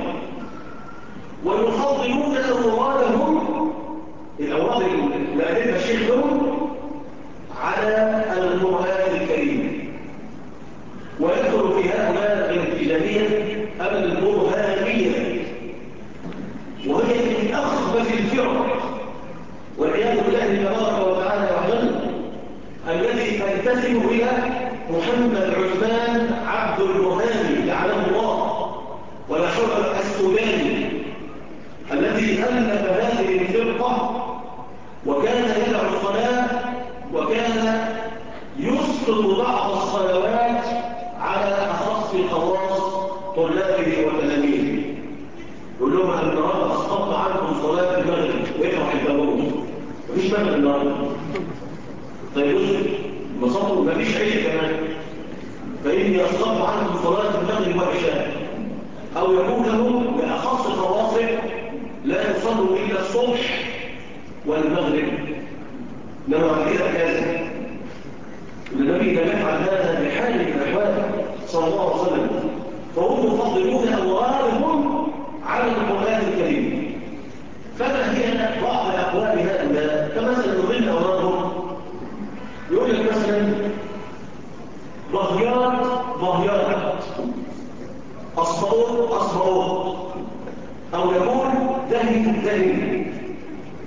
ويفضلون أورادهم الأوراد لأدلة الشيخ لهم على القرآن الكريم. ويدخل في هؤلاء الإيجابية البرهانية، وهي من أخبث الفرق والعياذ بالله تبارك وتعالى وجل، الذي تنتسب إلى محمد عثمان عبد الوهابي لعنه الله، ولا شرع السوداني الذي ألف هذه الفرقة، وكان يدعو الصلاة، وكان يسقط بعض الصلوات على أخص خواص طلابه وتلاميذه. يقول لهم أن النهارده أسقطت عنكم صلاة المغرب ويفرح الداوود، مفيش مغرب النهارده. طيب بصوا مفيش عيش كمان، فإني أسقطت عنكم صلاة المغرب والعشاء، أو يقول لهم لأخص خواص لا يصلوا إلا الصبح والمغرب، إنما عن كده كذا. النبي لم يفعل هذا بحال من الأحوال صلى الله عليه وسلم، فهم يفضلون أورادهم على القرآن الكريم. فما هي بعض أقوال هؤلاء؟ كمثلا من ضمن أورادهم يقول لك مثلا رضيان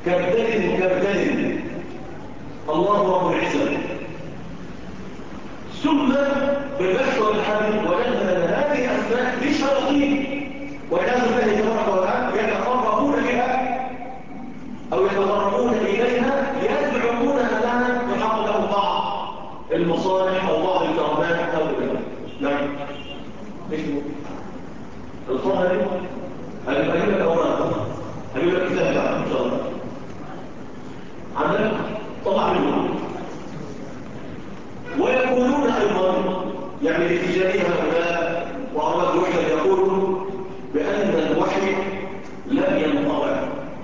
كبدل الله رب العزة. ثم بالبحث والحديث وجدنا أن هذه أسماء لشياطين والناس الله تبارك وتعالى يتقربون بها أو يتقربون إليها يزعمون أنها تحقق بعض المصالح أو بعض الكرامات أو غيرها. نعم. ايش هو؟ الخبر هجيب لك أوراق، هجيب لك كتاب بعد إن شاء الله. عندك طبعا منهم ويقولون أيضا يعني لاتجاه هؤلاء وأراد الوحدة يقولون بأن الوحي لم ينقطع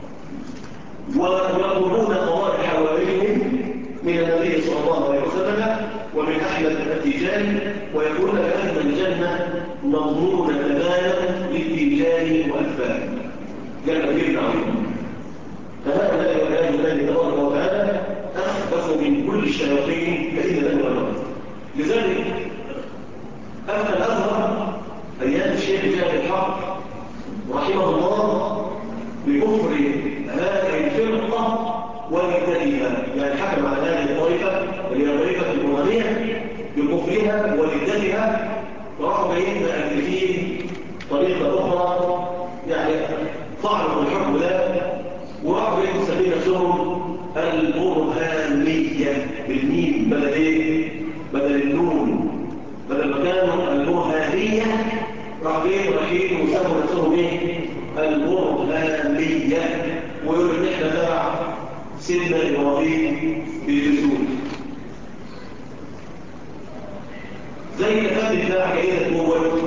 ويقولون قضاء حواليهم من النبي صلى الله عليه وسلم ومن أحمد التيجاني ويقولون بأن الجنة مضمونة تماما للتيجاني وأتباعه. جنة كبيرة عظيمة. فهؤلاء والعياذ بالله تبارك وتعالى أخبثوا من كل الشياطين فإن له أمر. لذلك أفتى الأزهر أيام الشيخ جاد الحق رحمه الله بكفر هذه الفرقة وردتها، يعني حكم على هذه الطائفة اللي هي الطائفة القرآنية بكفرها وردتها، وراحوا جايين مؤلفين طريقة أخرى يعني طعنوا الحكم ده وراحوا جايين مسمين نفسهم البرهانية بالميم بدل ايه؟ بدل النون، بدل ما كانوا البرهانية راحوا جايين رايحين وسموا نفسهم ايه؟ البرهانية ويقولوا ان احنا تبع سيدنا ابراهيم بالجسود زي كتاب بتاع عقيدة موت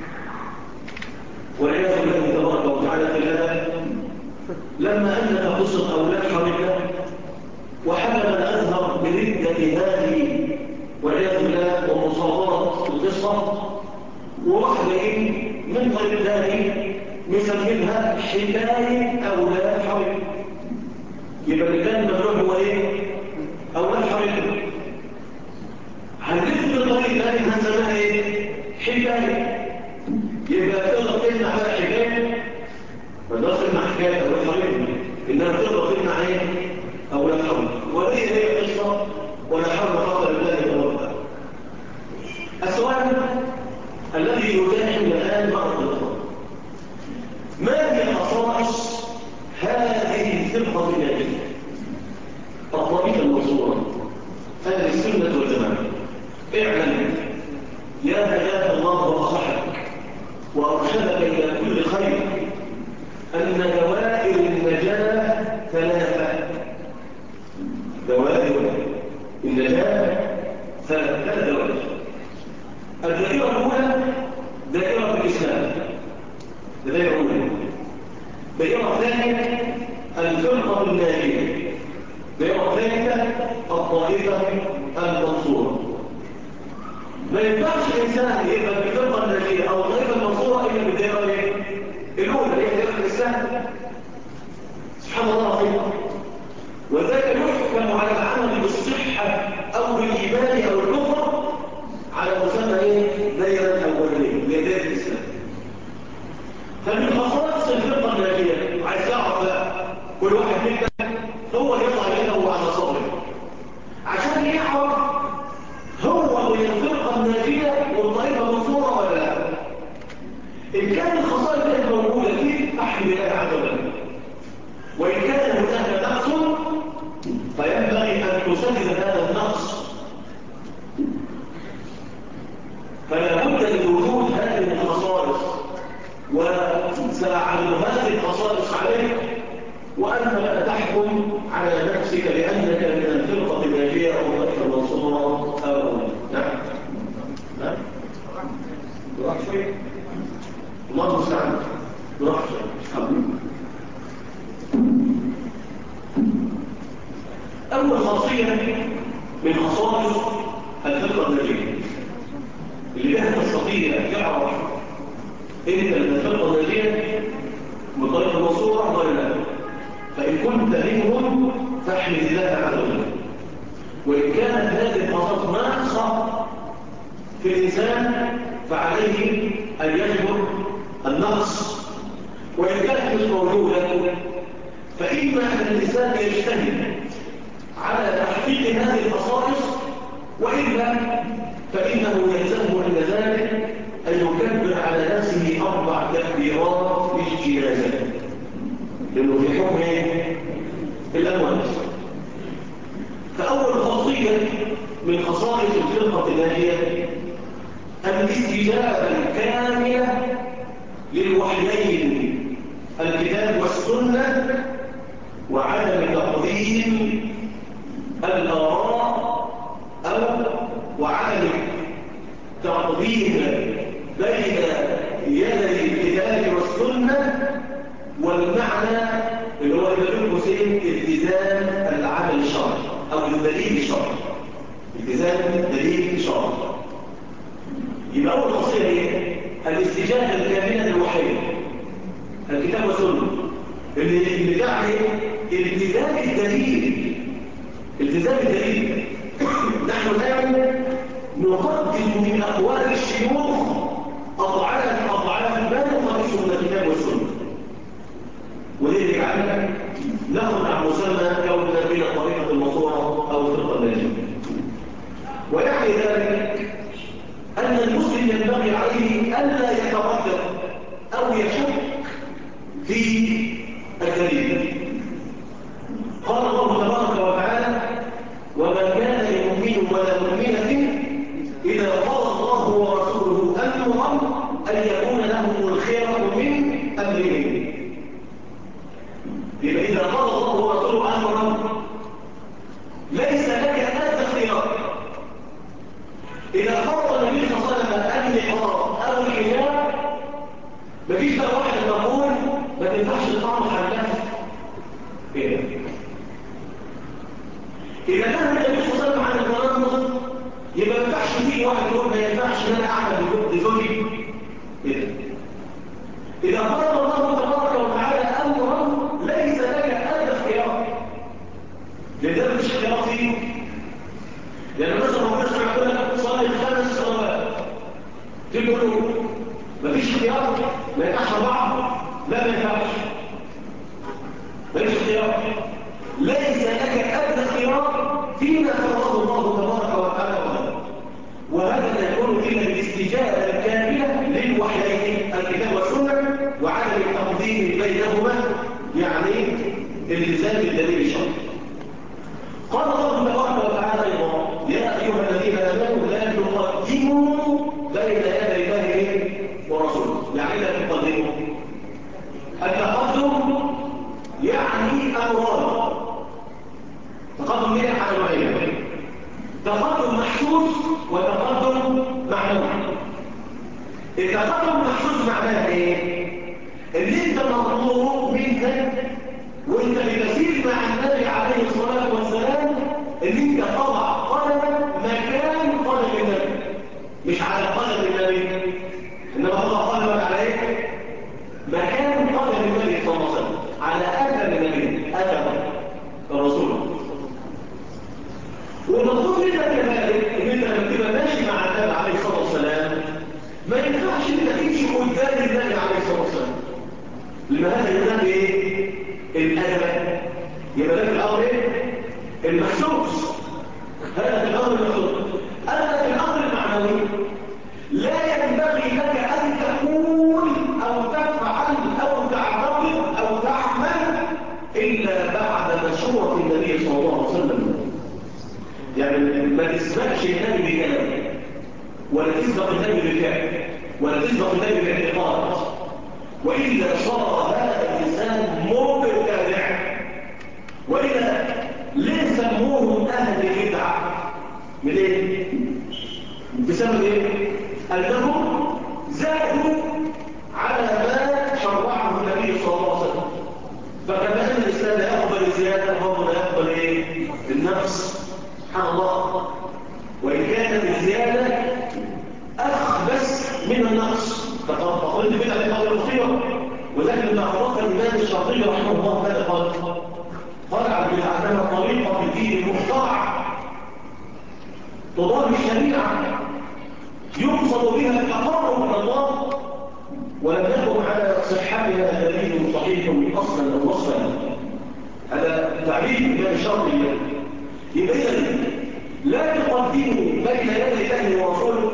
والعياذ بالله تبارك وتعالى في هذا لما أنك قصة أولاد حركة وحمل الأزهر بردة هذه والعياذ بالله ومصادرة القصة وواحدين من طريق ثاني مسمينها حكاية أولاد حركة. يبقى اللي كان ممنوع هو إيه؟ أولاد حركة. هنلف بالطريق ثاني هنسميها إيه؟ حكاية. يبقى تقدر تسمع بقى حكاية ما تقدرش تسمع حكاية أولاد حركة إنما تقدر تسمع إيه؟ أولاد حركة. وليس هي قصة ولا حول قدر الله تبارك. السؤال الذي يتاحم الآن بعض الأطفال ما هي خصائص هذه الفرقة الناجية الطريقة المنصورة أهل السنة والجماعة؟ اعلم يا هداك الله وأصحك وأرشدك إلى كل خير أن دوائر النجاة ثلاثة. دوائر النجاة ثلاثة دوائر. الدائرة الأولى دائرة الإسلام، دائرة أولى. دائرة ثانية الفرقة الناجية. دائرة ثالثة الطائفة المنصورة. ما ينفعش الإنسان يبقى بالفرقة الناجية أو الطائفة المنصورة إلا بالدائرة الأولى هي دائرة الإسلام. سبحان الله العظيم. وذلك يحكم على العمل بالصحة أو بالإيمان أو الكفر على مسمى ايه؟ دائرة الأولية لدائرة الإسلام. فمن خصائص الفرقة الناجية عايز يعرف بقى كل واحد منا هو يضع يده على صدره عشان يعرف هو من الفرقة الناجية والطائفة المنصورة ولا لا. إن كان الخصائص دي موجودة فيه فاحمد الله عز وجل، وإن كان هناك نقص فينبغي أن تسدد هذا النقص. فلا بد من وجود هذه الخصائص وسأعلم هذه الخصائص عليك وأنت لا تحكم على نفسك بأنك من الفرقة الناجية أو الطائفة المنصورة أو نعم نعم نروح شوية الله المستعان نروح شوية. أول خاصية من خصائص الفرقة الناجية اللي بها تستطيع أن تعرف إنت الفرقة الناجية والطريقة المنصورة ولا لا. فإن كنت منهم فاحمد الله عز وجل، وإن كانت هذه الخصائص ناقصة في الإنسان فعليه أن يجبر النقص، وإن كانت مش موجودة فإما أن الإنسان يجتهد على تحقيق هذه الخصائص، وإلا فإنه يلزمه عند ذلك أن يكبر على نفسه 4 تكبيرات للجنازة، لأنه في حكم الأموات. فأول خاصية من خصائص الفرقة الناجية الاستجابة الكاملة للوحيين الكتاب والسنة، وعدم تقديم الآراء وعدم تقديم بين يدي الكتاب والسنة، والمعنى اللي هو ابن حسين التزام العمل الشرعي أو الدليل الشرعي، التزام الدليل الشرعي. يبقى أول خاصية إيه؟ الاستجابة الكاملة للوحيين الكتاب والسنة، اللي يعني التزام الدليل، التزام الدليل. نحن الآن نقدم من أقوال الشيوخ أضعاف ما نقدم من الكتاب والسنة، ولذلك يجعلنا نخرج عن مسمى كوننا بين الطريقة المنصورة أو الفرقة الناجية. ويعني ذلك أن المسلم ينبغي عليه ألا يتردد أو يشك في الدليل. قال الله تبارك وتعالى: وما كان لمؤمن ولا مؤمنة إذا قضى الله ورسوله أمرا أن يكون لهم الخيرة من أمرهم. يبقى إذا قضى الله ورسوله أمرا ليس لك أن اختيار. إذا فرض النبي صلى الله عليه وسلم النقاب أو الحجاب، مفيش بقى واحد تقول ما تنفعش تطعم حلات كده. إذا كان النبي صلى الله عليه وسلم عن التنمر، يبقى ما ينفعش تيجي واحد يقول ما ينفعش ان انا اعمل بزوجي كده. إذا فرض الله تبارك وتعالى أمرا ليس لك أي اختيار، لذلك مش اختيار فيه. يعني مثلا ربنا سبحانه وتعالى صلي 5 صلوات في القلوب، مفيش اختيار. ما ينفعش 4، لا ما ينفعش، مفيش اختيار. ليس لك أدنى اختيار فيما فرضه الله تبارك وتعالى، وهذا يكون إلا بالاستجابة الكاملة للوحيين الكتاب والسنة، وعدم التقديم بينهما، يعني التزام بالدليل الشرعي. قال الله تبارك وتعالى أيضا: يا أيها الذين آمنوا لا تقدموا بين يدي الله ورسوله. يعني لا تقدموا، التقدم يعني أمران. تقدم ليه على نوعين: تقدم محسوس وتقدم معنوي. التقدم المحسوس معناه ايه؟ ان انت مطلوب منك وانت بتسير مع النبي عليه الصلاه والسلام ان انت تضع قدمك مكان قدم النبي، مش على قدم النبي، انما تضع قدمك على ايه؟ مكان قدم النبي صلى الله عليه وسلم، على اثر النبي، اثر الرسول. والمطلوب منك كذلك ان انت لما تبقى ماشي مع النبي عليه الصلاه والسلام ما ينفعش انت تمشي قدام النبي عليه الصلاه والسلام، لان هذا يسمى ايه؟ الادب. يبقى ده في الامر ايه؟ المحسوس، هذا في الامر المحسوس. اما في الامر المعنوي لا ينبغي لك ان تقول او تفعل او تعتقد او تعمل الا بعد مشوره النبي صلى الله عليه وسلم. يعني ما تسبقش النبي بكلام، ولا تسبق النبي بفعل، ولا تسبق النبي باعتقاد، والا صار هذا الانسان مبتدع. والا ليه سموهم اهل البدعه؟ من ايه؟ بسبب ايه؟ انهم زادوا على ما شرعه النبي صلى الله عليه وسلم. فكمان الاسلام لا يقبل زياده، هو لا يقبل ايه؟ النفس. سبحان الله. وإن كانت الزيادة أخبث من النقص، فقل بدعة قول خطيرة. ولكن لما أخبرت الإمام الشاطبي رحمه الله ماذا قال عن بدعتنا طريقة في الدين مخترعة تضاد الشريعة يقصد بها التقرب من الله، ولم يكن على صحتها دليل صحيح أصلا أو وصفا. هذا تعبير من الشرعي. يبقى لا تقدموا بين يدي الله ورسوله.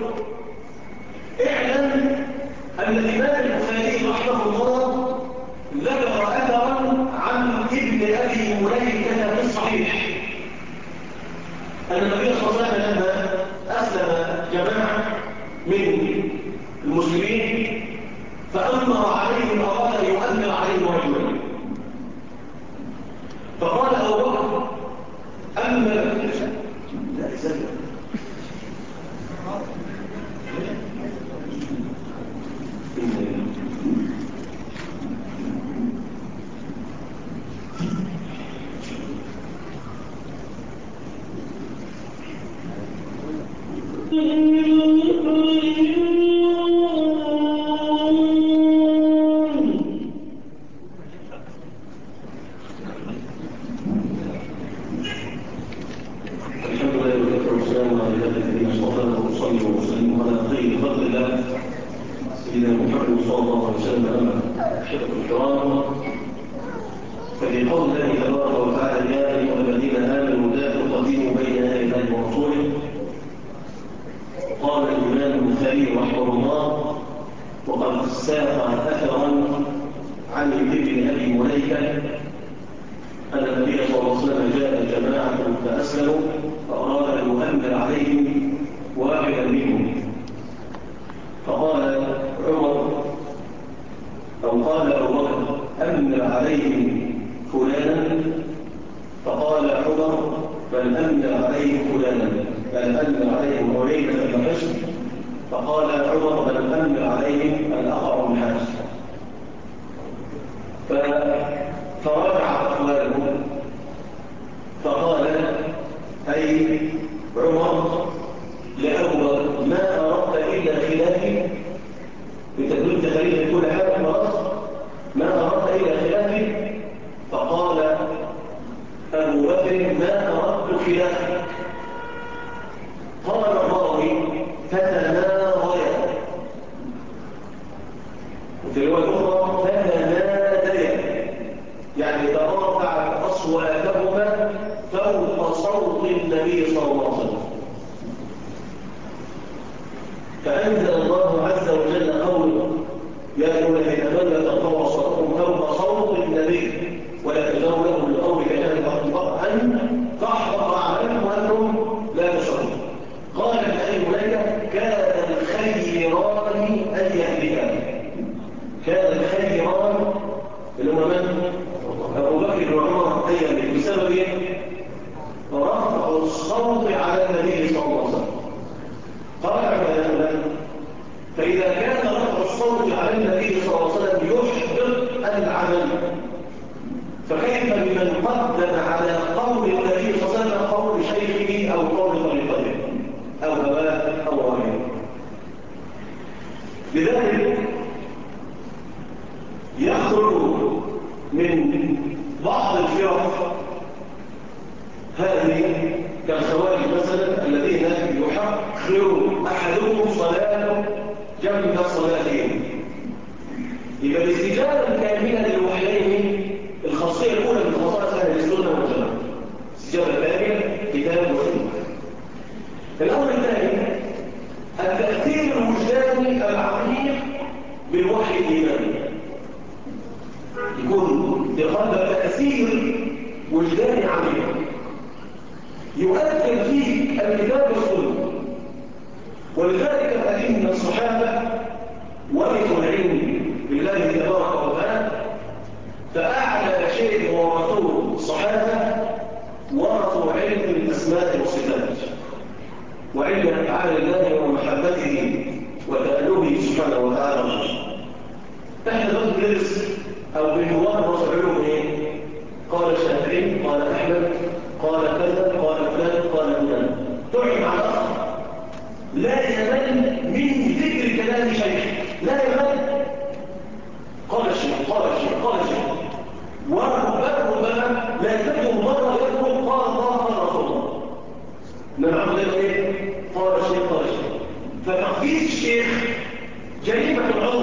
اعلم أن الإمام البخاري رحمه الله ذكر أثرا عن ابن أبي مليكة في الصحيح أن النبي صلى الله عليه وسلم لما أسلم جماعة من المسلمين فأمر عليهم أراد أن يؤمر عليهم رجلا، فقال أبو بكر أما لا يزال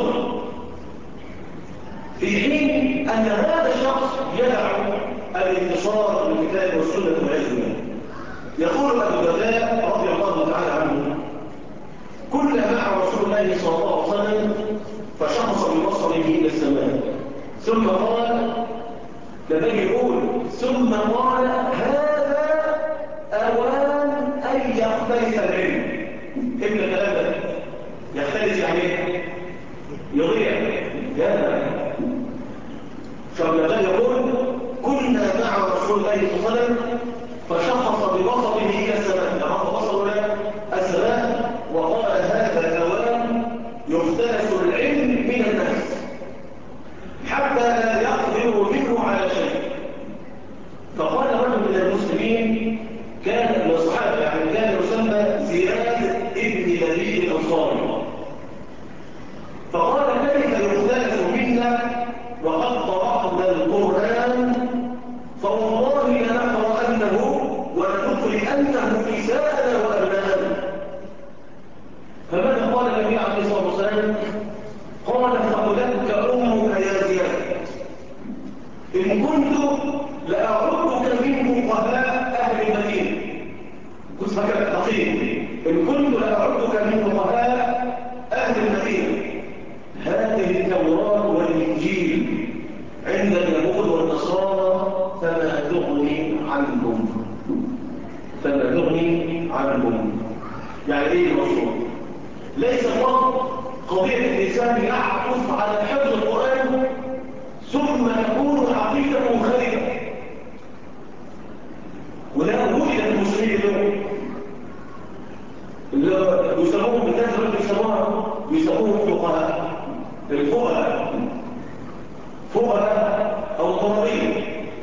في حين أن هذا الشخص يدعو يقول أبو الدرداء رضي الله تعالى عنه: كنا مع رسول الله صلى الله عليه وسلم فشخص ببصره إلى السماء ثم قال، لما يقول ثم قال: هذا أوان أن يختلف العلم. ابن الكلام ده يختلف يعني ايه؟ يضيع. فالنبي يقول: كنا مع رسول الله صلى الله عليه وسلم فشخص ببصره الى السماء، لما بصره الى السماء وقال: هذا الاوان يختلس العلم من الناس حتى لا يقدر منه على شيء. فقال رجل من المسلمين كان من الصحابه، يعني كان يسمى زياد ابن لبيد الانصاري، فقال: كيف يختلف منا وقد قرأنا القرآن فوالله لنقرأنه ولنقرئنه نساءنا وأبناءنا. فماذا قال النبي عليه الصلاة والسلام؟ قال: ثقلتك أمك يا زياد، إن كنت لأعدك من فقهاء أهل المدينة. كنت فاكر التقييم، إن كنت لأعدك من فقهاء أهل المدينة. هذه التوراة والإنجيل عند اليهود والنصارى فما تغني عنهم. يعني ايه المقصود؟ ليس فقط قضية الإنسان يعطف على حفظ القرآن ثم تكون عقيدة منخرطة. ولا وجد المسلمين اليوم اللي يسموهم بالتجربة يسموهم فقهاء أو ضرورين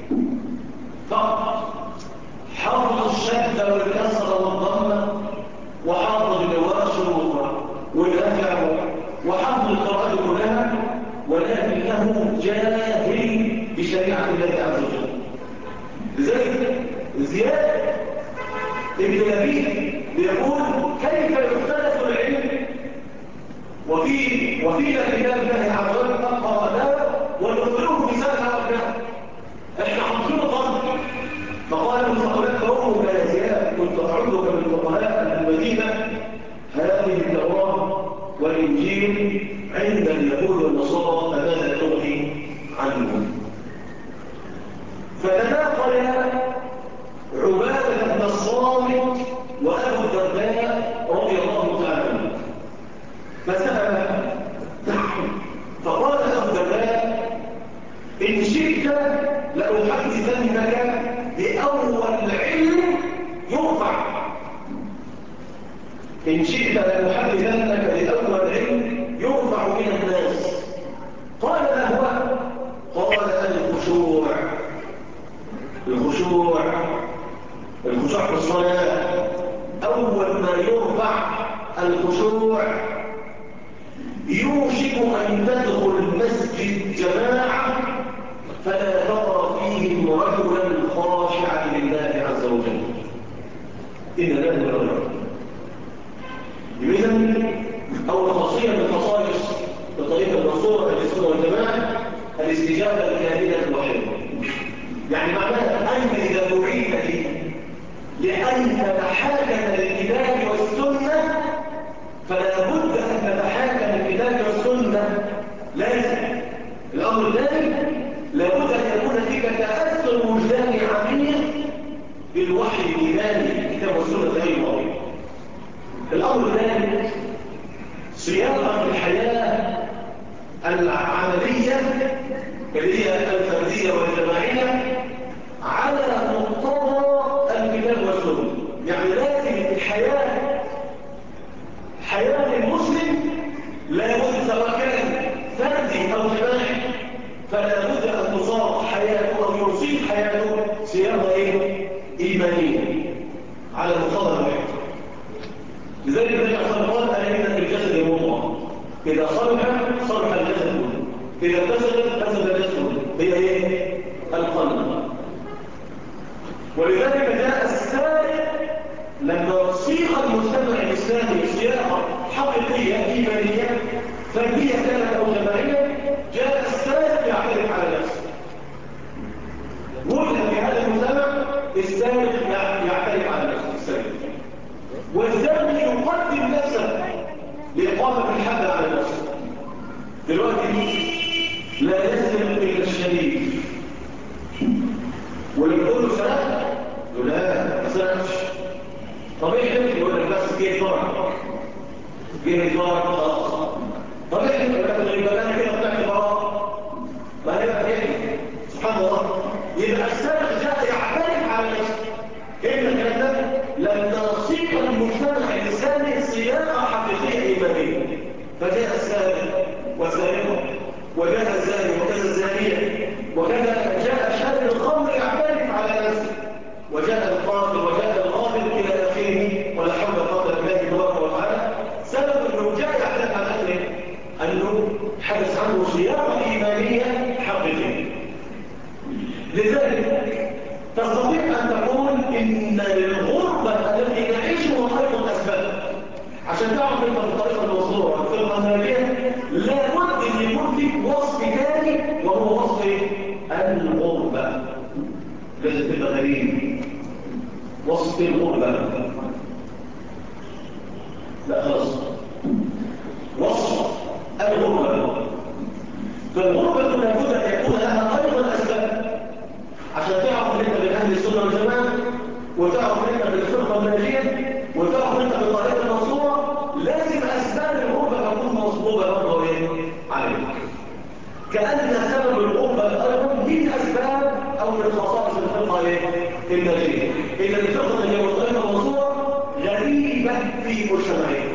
فقط، حافظ الشدة والكسر والضمة وحافظ الجواش والنفع وحافظ القراءات كلها، ولكنه جاهل بشريعة الله عز وجل. لذلك زياد ابن لبيد بيقول: كيف يختلف العلم وفينا كتاب الله عز وجل قرأناه ونخبره بسنة وابناء، احنا حافظينه غلط. فقال: ثقلتك أمك يا زياد، كنت أعدك من فقهاء المدينة. هذه التوراة والإنجيل عند اليهود والنصارى فماذا تغني عنهم؟ فتناقل عبادة بن الصامت وأبو الدرداء رضي الله تعالى عنه فسأل، فقال أبو الدرداء: إن شئت لأحدثنك بأول علم يرفع. إن شئت لأحدثنك بأول علم يرفع من الناس. قال: ما هو؟ قال: الخشوع في الصلاة. أول ما يرفع الخشوع يوشك أن تدخل المسجد جماعة فلا ترى فيهم رجلا خاشعا لله عز وجل. إن ذلك الرجل. لماذا؟ أول خاصية من خصائص بطريقة الرسول عليه الصلاة والجماعة الاستجابة الكاملة الوحيدة. يعني معناها أنت إذا دعيت لأن تتحاكم للكتاب والسنة فلا بد أن تتحاكم للكتاب والسنة. لازم. الأمر الثاني لابد أن يكون فيك تأثر وجداني عميق بالوحي الإيماني الكتاب والسنة أيضا. الأمر الثاني صياغة الحياة العملية اللي هي الفردية والجماعية على مقتضى الكتاب والسنة. يعني لازم حياة المسلم لا بد سواء كان فردي أو جماعي فلا بد أن تصاغ حياته أو يصيب حياته صياغة إيمانية على مقتضى الواحد. لذلك النبي صلى الله عليه وسلم قال: أن الجسد مضغة إذا صلح الجسد كله، إذا فسد الجسد هي القلب. ولذلك جاء السارق لما صيغ المجتمع الإسلامي صياغة حقيقية إيمانية فردية كانت أو جماعية، جاء السارق يعترف على نفسه. وجد في هذا المجتمع السارق يعترف على نفسه. لإقامة الحد على النفس. دلوقتي لا يسلم إلا الشريف، واللي يقول له سلام يقول لا ما سلمش. طب ايه حلو؟ يقول لك بس جه طارق خلاص. طب ايه حلو؟ يبقى انا كده طلعت براء. ما هي بقى كده سبحان الله. يبقى السلف جاء يعترف على نفسه ان الكلام ده لم تصيب المجتمع الانساني صياغه حقيقيه ايمانيه. فجاء السالم وسالمه، وجاء الزاني وكذا الزانيه، وكذا جاء شارب الخمر يعترف على نفسه، وجاء القاتل وجاء الغادر الى اخره، ولا حول ولا قوه الا بالله تبارك وتعالى. سبب انه جاء يعترف على نفسه انه حدث عنه صياغه ايمانيه حقيقيه. لذلك تستطيع ان تقول ان الغربه التي نعيشها ايضا اسباب. عشان تعرف انت في الطريقه الموصوله في القمريه لابد ان يكون فيك وصف ثاني، وهو وصف الغربه. لازم تبقى غريب. وصف الغربه لا خلاص، وصف الغربه. فالغربه لابد ان يكون لها ايضا اسباب عشان تعرف ان انت من اهل السنه والجماعه، وتعرف ان انت بالفرقه الناجيه، وتعرف ان انت بالطريقه المنصوره. لازم اسباب الغربه تكون مصبوبه برضه عليك. كان سبب الغربه ايضا من اسباب او من خصائص الفرقه الناجيه. اذا الفرقه الناجيه والطريقه المنصوره غريبه في مجتمعنا.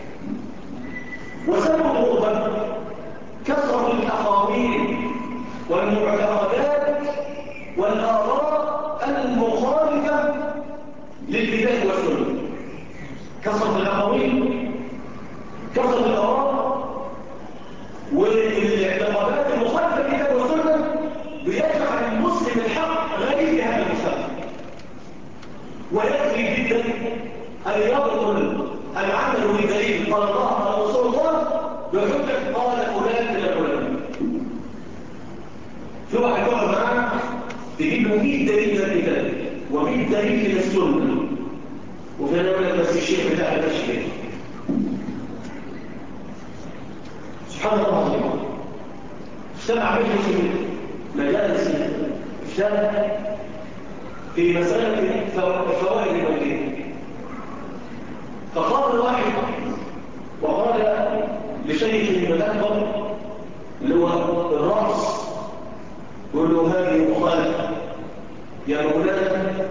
وسبب الغربه كثره الاقاويل والمعتقدات والآراء المخالفة للكتاب والسنة. كثرة الأقاويل، كثرة الآراء والاعتقادات المخالفة للكتاب والسنة بيجعل المسلم الحق غريب في هذا المجتمع. ويكفي جدا أن يبطل العمل بدليل قال الله قال رسول الله بحجة قال فلان من العلماء. في واحد يقعد معاه تجيب له 100 دليل من الكتاب و100 دليل من السنه، وفي الاخر بس الشيخ بتاعه ده الشيخ. سبحان الله العظيم. اجتمع بين مجالس اجتمع في مساله فوائد المولد. فقال واحد وقال لشيخ من الاكبر اللي هو الراس، يقول له هذه مخالفة يا مولانا،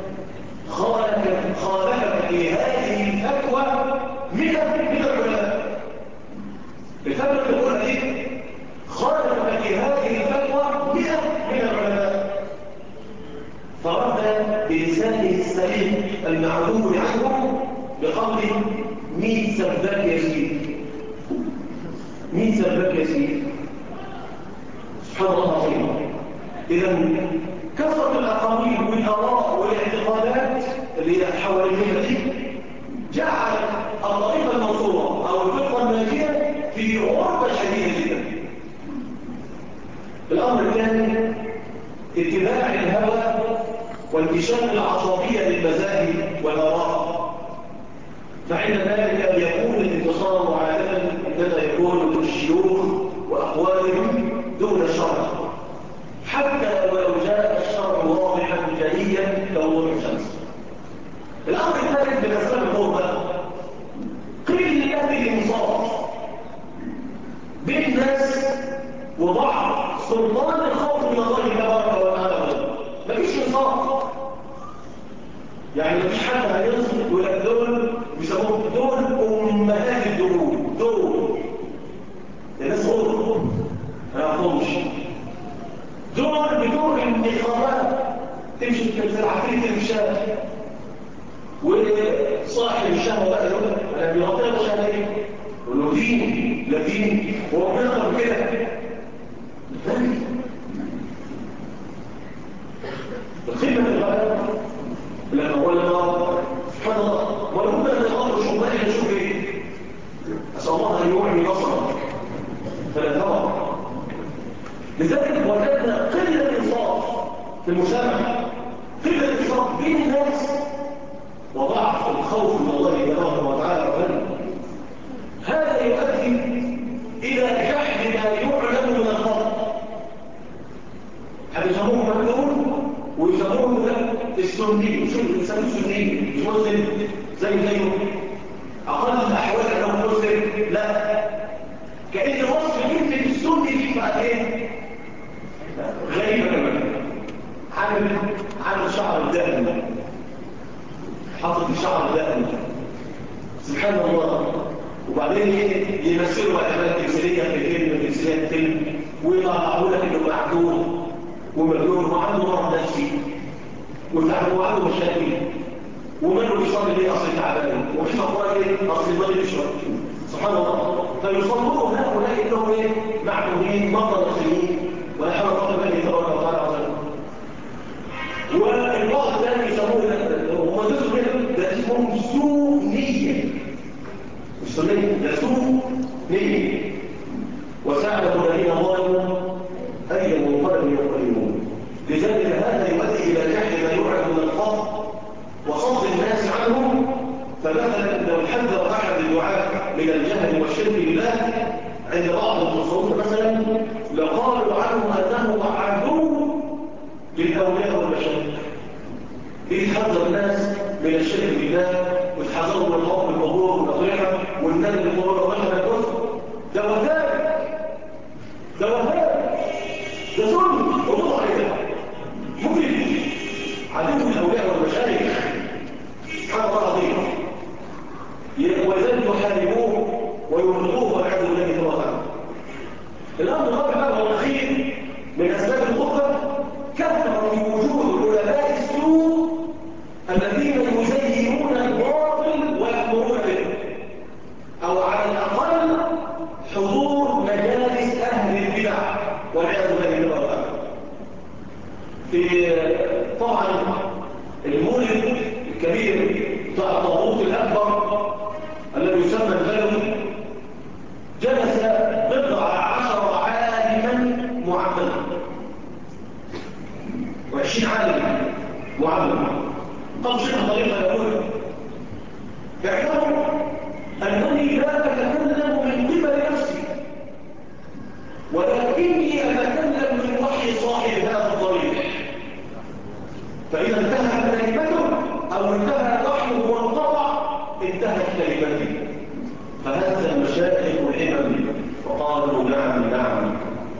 خالفك في هذه الفتوى 100 من العلماء. الفتوى اللي تقولها دي خالفك في هذه الفتوى 100 من العلماء. فرد بلسانه السليم المعلوم عنه بقوله 100 سباك يا سيدي، 100 سباك يا سيدي. سبحان الله العظيم. إذا كثرة الأقاويل والآراء والاعتقادات اللي هي حوالينا دي جعل الطريقة المنصورة أو الفرقة الناجية في غربة شديدة جدا. الأمر الثاني اتباع الهوى وانتشار العصبية للمذاهب والآراء. فعند ذلك يكون الانتصار عادة إنما يكون للشيوخ وأقوالهم دون الشرع، حتى ولو جاء الشرع واضحا جليا كوضوح الشمس. الامر الثالث من اسباب الغربه قله الانصاف بين الناس وبعض سلطان الخوف من الله تبارك وتعالى. مفيش انصاف. يعني مفيش حد هينصف يقول لك دول بيسموهم دول امهات الدهور، دول الناس غرب ما يعرفهمش. دول بدون النقابات تمشي تمثل عفريت الشارع، وصاحب الشهوه بقى يقول لك انا بيغطي الشهوه ايه؟ يقول له دين لا دين، هو بيغطي كده. الخدمه الغايه لما هو سبحان الله ولو كان الامر شبهه نشوف ايه؟ اسال الله ان يوعي نصرا فلا ترى. لذلك وجدنا قلة الإنصاف في المجتمع، قلة الإنصاف بين الناس، وضعف الخوف من الله تبارك وتعالى. هذا مسلم سني مش مسلم زيه أقل الأحوال أنه مسلم لا، كأن وصف كلمة السني دي بقى إيه؟ غريبة كمان. عامل شعر الدقن، حاطط شعر الدقن سبحان الله. وبعدين ايه يمثلوا اعمال تمثيليه في فيلم تمثيليه فيلم ويطلعوا لك انه معدوم ومجنون وعنده مرض نفسي وعنده مشاكل ومنه بيصلي ليه اصل تعبان وبيشرب ليه اصل المرض بيشرب سبحان الله. فيصوروا هؤلاء انهم ايه معدومين مرضى نفسيين ولا حول ولا قوه الا بالله تعالى عظيم. والبعض الثاني يسموه هم ده اسمهم سوء نيه السنية يسوء نية وساعد الذين ظالموا أي منقلب يقلمون. لذلك هذا يؤدي إلى جحد ما يعلم من الخطأ وصد الناس عنه. فمثلا لو حذر أحد الدعاة من الجهل والشرك بالله عند بعض المتصوفة مثلا لقالوا عنه أنه عدو للأولياء والمشايخ. بيتحذر الناس من الشرك بالله ويتحذروا من الخوف بالقبور والأضرحة والنادي بالقبور والأضرحة بالكفر. ده وثائق ده ظلم وضوء عليها ممكن عدو الأولياء والمشايخ سبحان الله عظيم. ولذلك يحاربوه ويرضوه والعياذ بالله تعالى. الأمر الرابع والأخير من أسباب الخطة كثرة في وجود علماء السوء الذين يزينون الباطل ويأمرون به، أو على الأقل حضور مجالس أهل البدع والعياذ بالله تعالى. في طبعا المولد الكبير بتاع الطاغوت الأكبر الذي يسمى البلوي جلس 19 عالما معمما و20 عالما معمما. قال شيخ طريقة يقول اعلموا أنني لا أتكلم من قبل نفسي ولكني أتكلم من وحي صاحب هذا الطريق، فإذا انتهى كلمته أو انتهى وحيه وانقطع انتهت كلمتي. فهذا مشايخ الحمم وقالوا نعم نعم.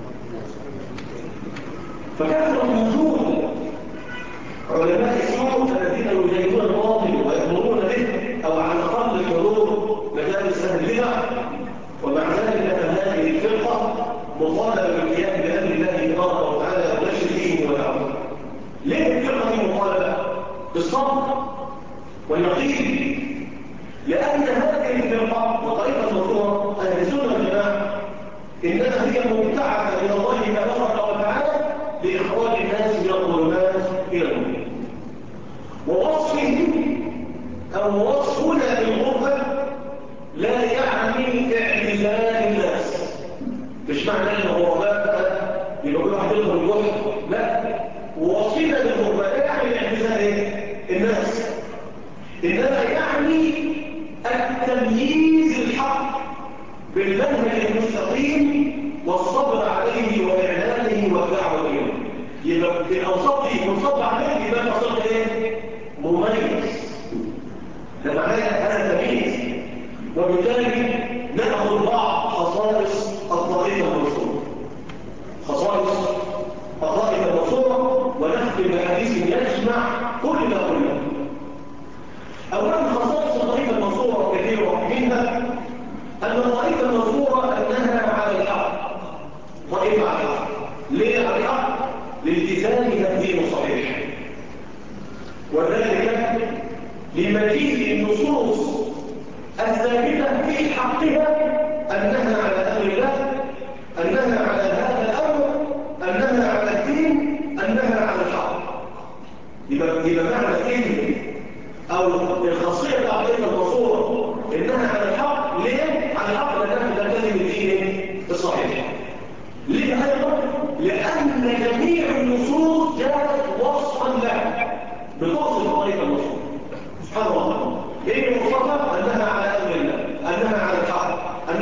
فكثرة وجود علماء السوء الذين يزينون الباطل ويأمرون به أو على الأقل حضور مجالس أهل البدع، ومع ذلك هذه الفرقة مطالبة بالقيام بأمر الله تبارك وتعالى ونشر دينه ودعوته. ليه الفرقة دي مطالبة؟ بالصبر واليقين. لأن هذه الفرقة وطريقة المنظومة أهل السنة والجماعة إنما هي مبتعثة من الله تبارك وتعالى لإخراج الناس من الظلمات إلى النور. ووصفه أو وصفنا بالغربة لا يعني اعتزال الناس. مش معنى أن الغرباء يبقى كل واحد يدخل الجحر، لا. ووصفنا بالغربة لا يعني اعتزال الناس، إنما يعني التمييز الحق بالمنهج المستقيم والصبر عليه وإعلانه والدعوة إليه. يبقى في الأوساط دي منصب عليه يبقى الأوساط إيه؟ مميز. ده معناه هذا تمييز. وبالتالي نأخذ بعض خصائص الطريقة المنصورة، خصائص الطريقة المنصورة، ونختم بحديث يجمع كل ما قلنا. أولا خصائص الطريقة المنصورة كثيرة منها أن الطريقة المنصورة أنها على الحق، طريقة على الحق. ليه على الحق؟ لالتزامها الدين الصحيح، وذلك لمجيء النصوص الثابتة في حقها أنها على أمر الله، أنها على هذا الأمر، أنها على الدين، أنها على الحق. يبقى معنى الدين أو الخاصية العقلية المنصورة إنها على الحق. ليه؟ على الحق لأنها تلتزم الدين الصحيح. ليه أيضا؟ لأن جميع النصوص جاءت وصفا لها بتوصف الطريقة المنصورة. سبحان الله. إيه الوصفة؟ أنها على أمر الله، أنها على الحق،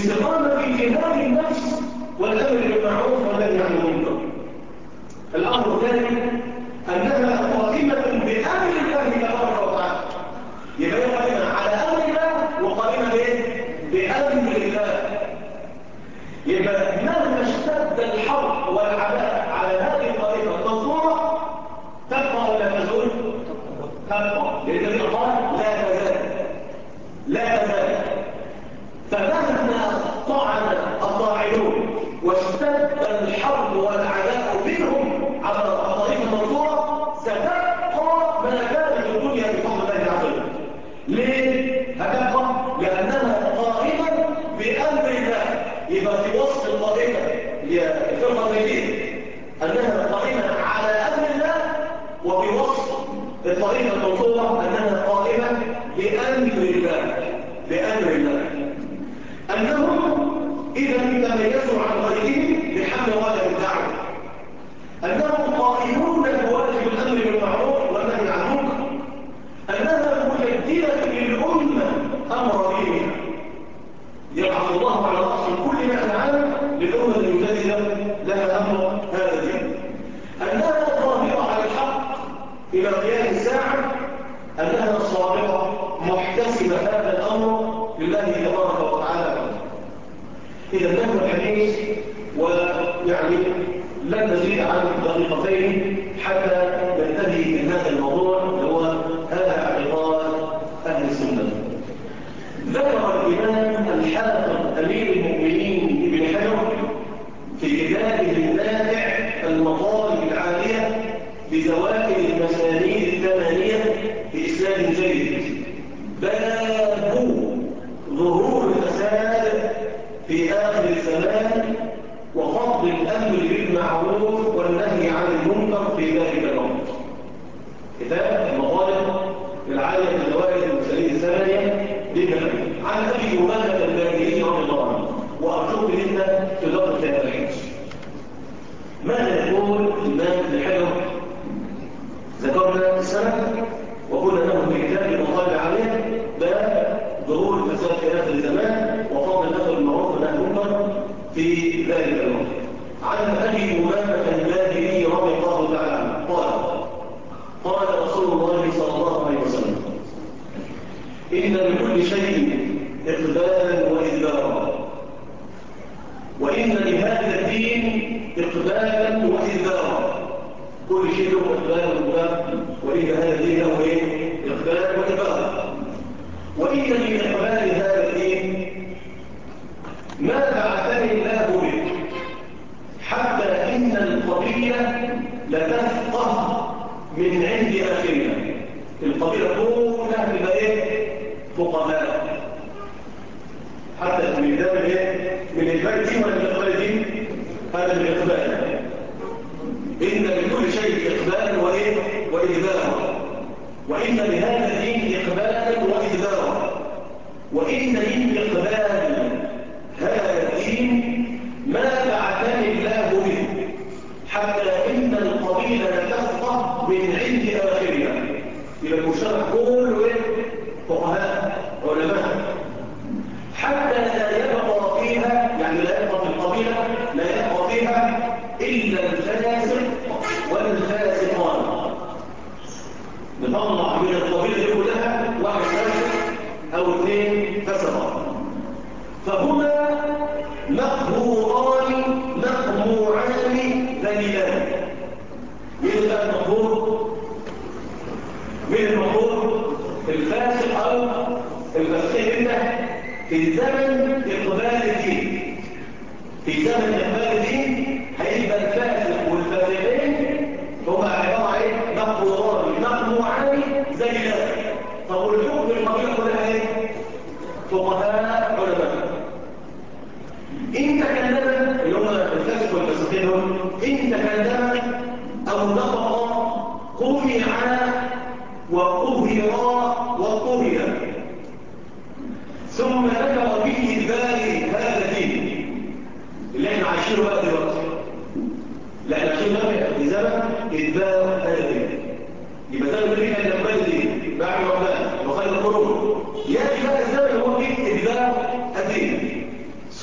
الاستقامة في جهاد النفس والأمر بالمعروف والنهي عن المنكر. الأمر الثاني أنها قائمة بأمر الله تبارك وتعالى، يبقى هي قائمة على أمر الله وقائمة بأمر الله. يبقى مهما اشتد الحرب والعداء على هذه الطريقة المنصورة تبقى ولا تزول؟ تبقى، لأن النبي قال لا تزال. فمهما طعن الطاعنون واشتد الحرب والعداء منهم على الطريقة المنصورة ستبقى ما كانت الدنيا بفضل الله عز وجل. ليه؟ هتبقى لأنها قائمة بأمر الله. يبقى في وسط الطريقة هي الفرقة الجديدة أنها قائمة على أمر الله، وفي وسط الطريقة المنصورة أنها قائمة بأمر الله. أنهم إذا تميزوا عن غيرهم بحمل واجب الدعوة، أنهم قائمون بواجب الأمر بالمعروف والنهي عن المنكر، أنها مجددة للأمة أمر دينها. يبعث الله على رأس كل ما العالم للأمة المجددة لها أمر هذا الدين، أنها ظاهرة على الحق إلى قيام الساعة، أنها صادقة محتسبة هذا الأمر لله تبارك وتعالى. إذا نحن الحديث ويعني لن نزيد عن دقيقتين حتى ننتهي من هذا الموضوع، هو هذا اعتقاد أهل السنة. ذكر الإمام الحافظ أمير المؤمنين ابن حجر في كتابه النافع المطالب العالية بزوائد المسانيد الثمانية بإسناد جيد، باب ظهور الفساد في آخر الزمان وفضل الأمر بالمعروف والنهي عن المنكر في ذلك الوقت. كتاب المطالب العالية بزوائد المسانيد الثمانية للنبي عن أبي أمامة الباهلي رضي الله عنه، وأرجوك أنت تدقق في هذا الحديث. ماذا يقول الإمام ابن حجر؟ ذكرنا السنة وقلنا له في كتاب المطالب العالية باب ظهور الفساد في هذا الزمان وفضل الأمر بالمعروف والنهي عن المنكر في ذلك الوقت. عن أبي أمامة الباهلي رضي الله تعالى عنه قال رسول الله صلى الله عليه وسلم: إن لكل شيء إقبالا وإدبارا، وإن لهذا الدين إقبالا وإدبارا. كل شيء له إقبال وإدبار، وإن هذا الدين له إقبال وإدبار. وإن من إقبال هذا الدين ما بعثني الله به، حتى إن القبيلة لتفقه من عند آخرها. القبيلة كلها تبقى فقهاء، حتى الميدان من البلد ولا من البلد، هذا من الإقبال. إن لكل شيء إقبال وإدبار، وإن لهذا الدين إقبالا وإدبارا. وإن من إقبال هذا الدين ما بعثني الله به، حتى إن القبيلة تفقه من عند آخرها. إلى المجتمع كله فقهاء علماء، حتى لا يبقى فيها، يعني لا يبقى في القبيلة، لا يبقى فيها إلا الفاسق والفاسقان. نطلع من القبيلة دي كلها واحد فاسق أو اثنين فسقا، فهما مقهوران مقموعان ذليلان. مين بقى المقهور؟ مين المقهور؟ الفاسق أو الفاسقين في زمن إقبال الدين. في زمن إقبال الدين هيبقى الفاسق والفاسقين هما عبارة عن مقهوران مقموعان ذليلان. طب والحكم القبيلة كلها فقهاء علماء. إن تكلم اللي هم الفاسق والفاسقين إن تكلم أو نطق قمع وقهر وقهر، ثم ذكر في إدبار هذا الدين اللي احنا عايشينه بقى دلوقتي. لا احنا عايشين بقى في زمن إدبار هذا الدين. يبقى زمن الدين كان إقبال الدين بعد رمضان وخير القرون، يأتي بقى الزمن اللي هو فيه إدبار الدين.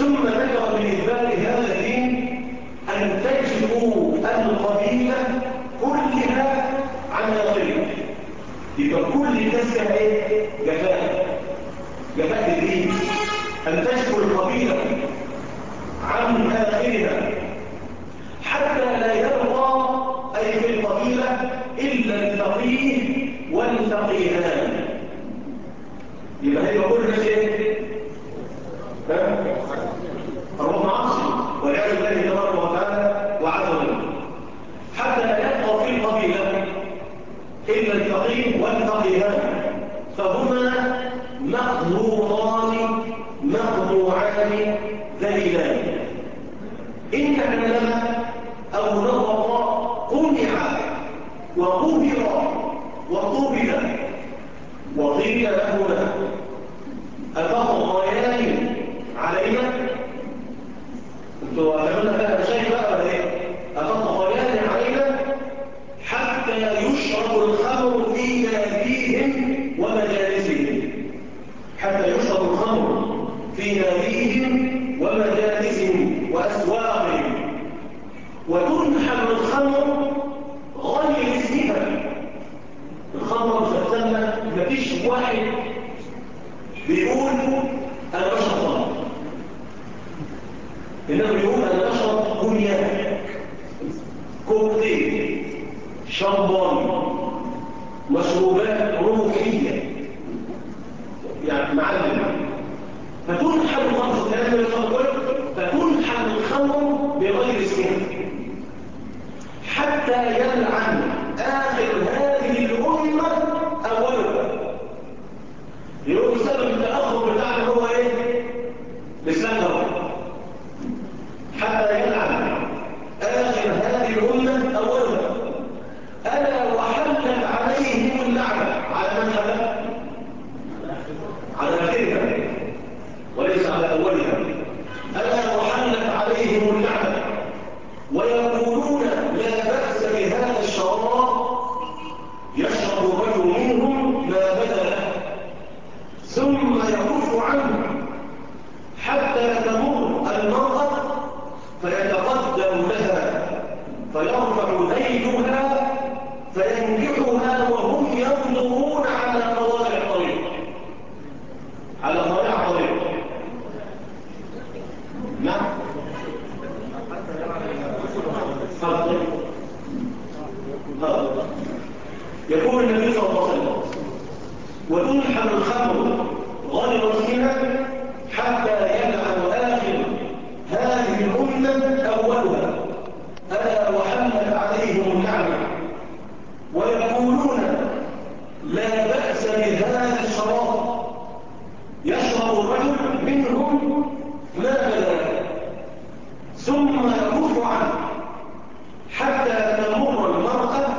اسمها ايه؟ جفاء. جفاء الدين ان تشكو القبيله عن اخرها حتى لا يبقى اي في القبيله الا الفقيه والفقيهان. يبقى هي كل الناس ايه؟ الروح معاصي والعياذ بالله تبارك وتعالى وعز وجل. حتى لا يبقى في القبيله الا الفقيه والفقيهان، فهما مقهوران مقطوعان ذليلان. ان تكلم او نطق قمع وقهر وقبل. وقيل لهما أتطغيان علينا؟ انتوا هتعملنا بقى شيء بقى ولا ايه؟ أتطغيان علينا حتى يشرب الخمر في ناديهم ومجالسهم. حتى يشرب الخمر في ناديهم ومجالسهم وأسواقهم، وتنحل الخمر غير اسمها. الخمر مسمى، مفيش واحد بيقول انا بشرب خمر، انما بيقول انا بشرب كونياك، كوكتيل، شامبان، مشروبات روحيه يعني معلم. فتنحل الخمر فتنحل الخمر بغير اسمها حتى يلعن آخر هذه الأمة أولها. يقول سبب التأخر بتاعنا هو إيه؟ الإسلام ده. حتى يلعن آخر هذه الأمة أولها. ألا وحلت عليهم اللعنة. على من حلت؟ على آخرها وليس على أولها. ألا وحلت عليهم اللعنة ويقولون لا بأس بهذا الشراب يشرب الرجل منهم ما بدا له ثم يكف عنه حتى تمر المرأة فيتقدم لها فيرفع ذيلها فينكحها وهم ينظرون على قواطع الطريق. على قواطع الطريق. نعم. يقول النبي صلى الله عليه وسلم وتنحل الخمر غير اسمها حتى يلعن آخر هذه الأمة أولها. ألا وحلت عليهم اللعنة ويقولون لا بأس بهذا الشراب يشرب الرجل منهم ما بدا ثم يكف عنه حتى تمر المرأة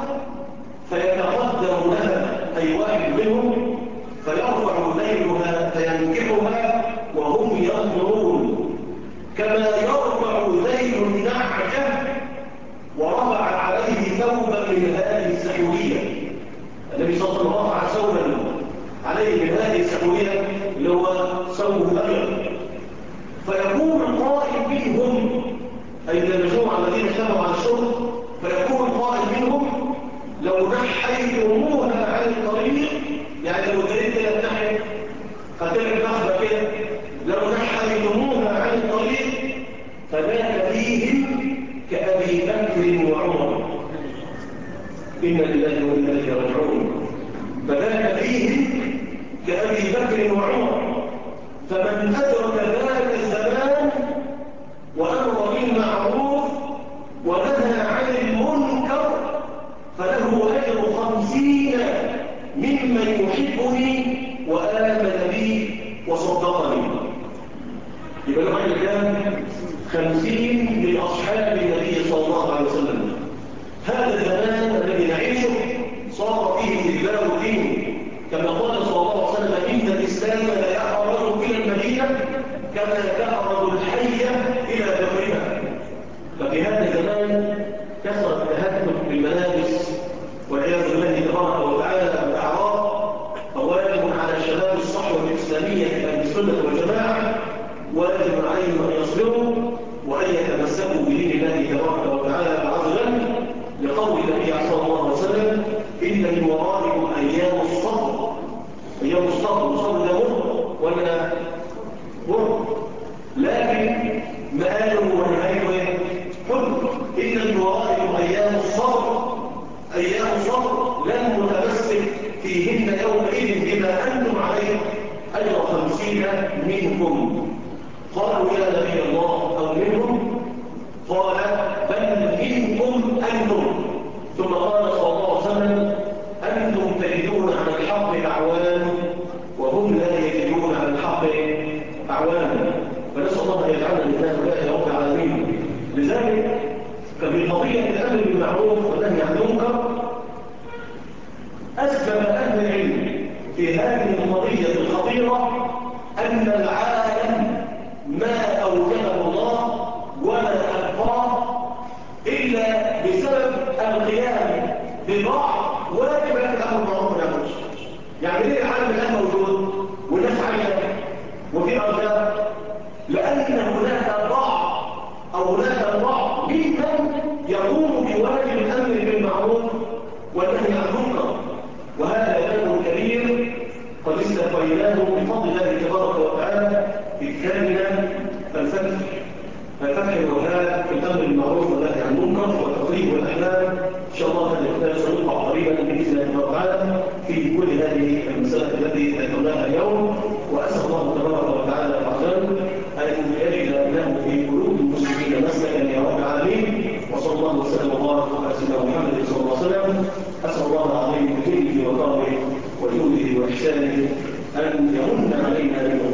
فيتقدم لها أي واحد منهم فيرفع ذيلها فينكحها وهم ينظرون كما يرفع ذيل النعجة ورفع عليه ثوبا من هذه السحورية. النبي صلى الله عليه وسلم رفع ثوبا عليه من هذه السحورية اللي هو ثوب أبيض. فيقول القائل منهم أي المجموعة الذين اشتغلوا على الشرب، فيقول قائل منهم لو نحيتموها عن الطريق، يعني لو جريت إلى النحي فتلك نخبة كده، لو نحيتموها عن الطريق فذاك فيهم كأبي بكر وعمر. إن لله وإنا إليه راجعون. فذاك فيهم كأبي بكر وعمر. فمن أدرك ذلك الزمان وأمر بالمعروف ونهى عن المنكر فله أجر 50 ممن يحبني وآمن بي وصدقني. يبقى له أجر كام؟ 50 من أصحاب النبي صلى الله عليه وسلم. هذا الزمان الذي نعيشه صار فيه إدبار الدين كما قال صلى الله عليه وسلم إن الإسلام لا يعرض إلى المدينة كما تعرض الحية إلى جمرها. ففي هذا الزمان كثرة التهتك بالملابس والعياذ بالله تبارك وتعالى بالأعراض. أولا إن من ورائكم أيام الصبر، أيام الصبر لن متمسك فيهن يومئذ بما أنتم عليه أجر 50 منكم. قالوا يا نبي الله أو منهم؟ قال بل منكم أنتم. ثم قال صلى الله عليه وسلم أنتم تجدون على الحق أعوان وهم لا يجدون على الحق أعوانا. فنسأل الله أن يجعلنا من هؤلاء يا رب العالمين. لذلك ففي قضية الأمر بالمعروف والنهي عن المنكر أسبب أهل العلم في هذه القضية الخطيرة أن العالم ما أوجبه الله ولا أبقاه إلا بسبب القيام ببعض واجبات الأمر بالمعروف والنهي عن المنكر. يعني ليه العالم الآن موجود والناس عايشة وفي أرزاق؟ لأن هناك ضعف أو هناك ضعف ممن يقوم بواجب الأمر بالمعروف والنهي عن المنكر، وهذا باب كبير قد استفيناه بفضل الله تبارك وتعالى في كتابنا الفتح والوهاب في الأمر بالمعروف والنهي عن المنكر والتطريق والأحلام. إن شاء الله هذا الكتاب سنطبع قريبا بإذن الله تعالى في كل هذه المسائل التي ذكرناها اليوم. وأسأل الله تبارك وتعالى الرحمن أن يجد له في قلوب المسلمين مسلكا يا رب العالمين. وصلى الله وسلم وبارك على سيدنا محمد صلى الله عليه وسلم. أسأل الله العظيم بكرمه وكرمه وجوده وإحسانه أن يمن علينا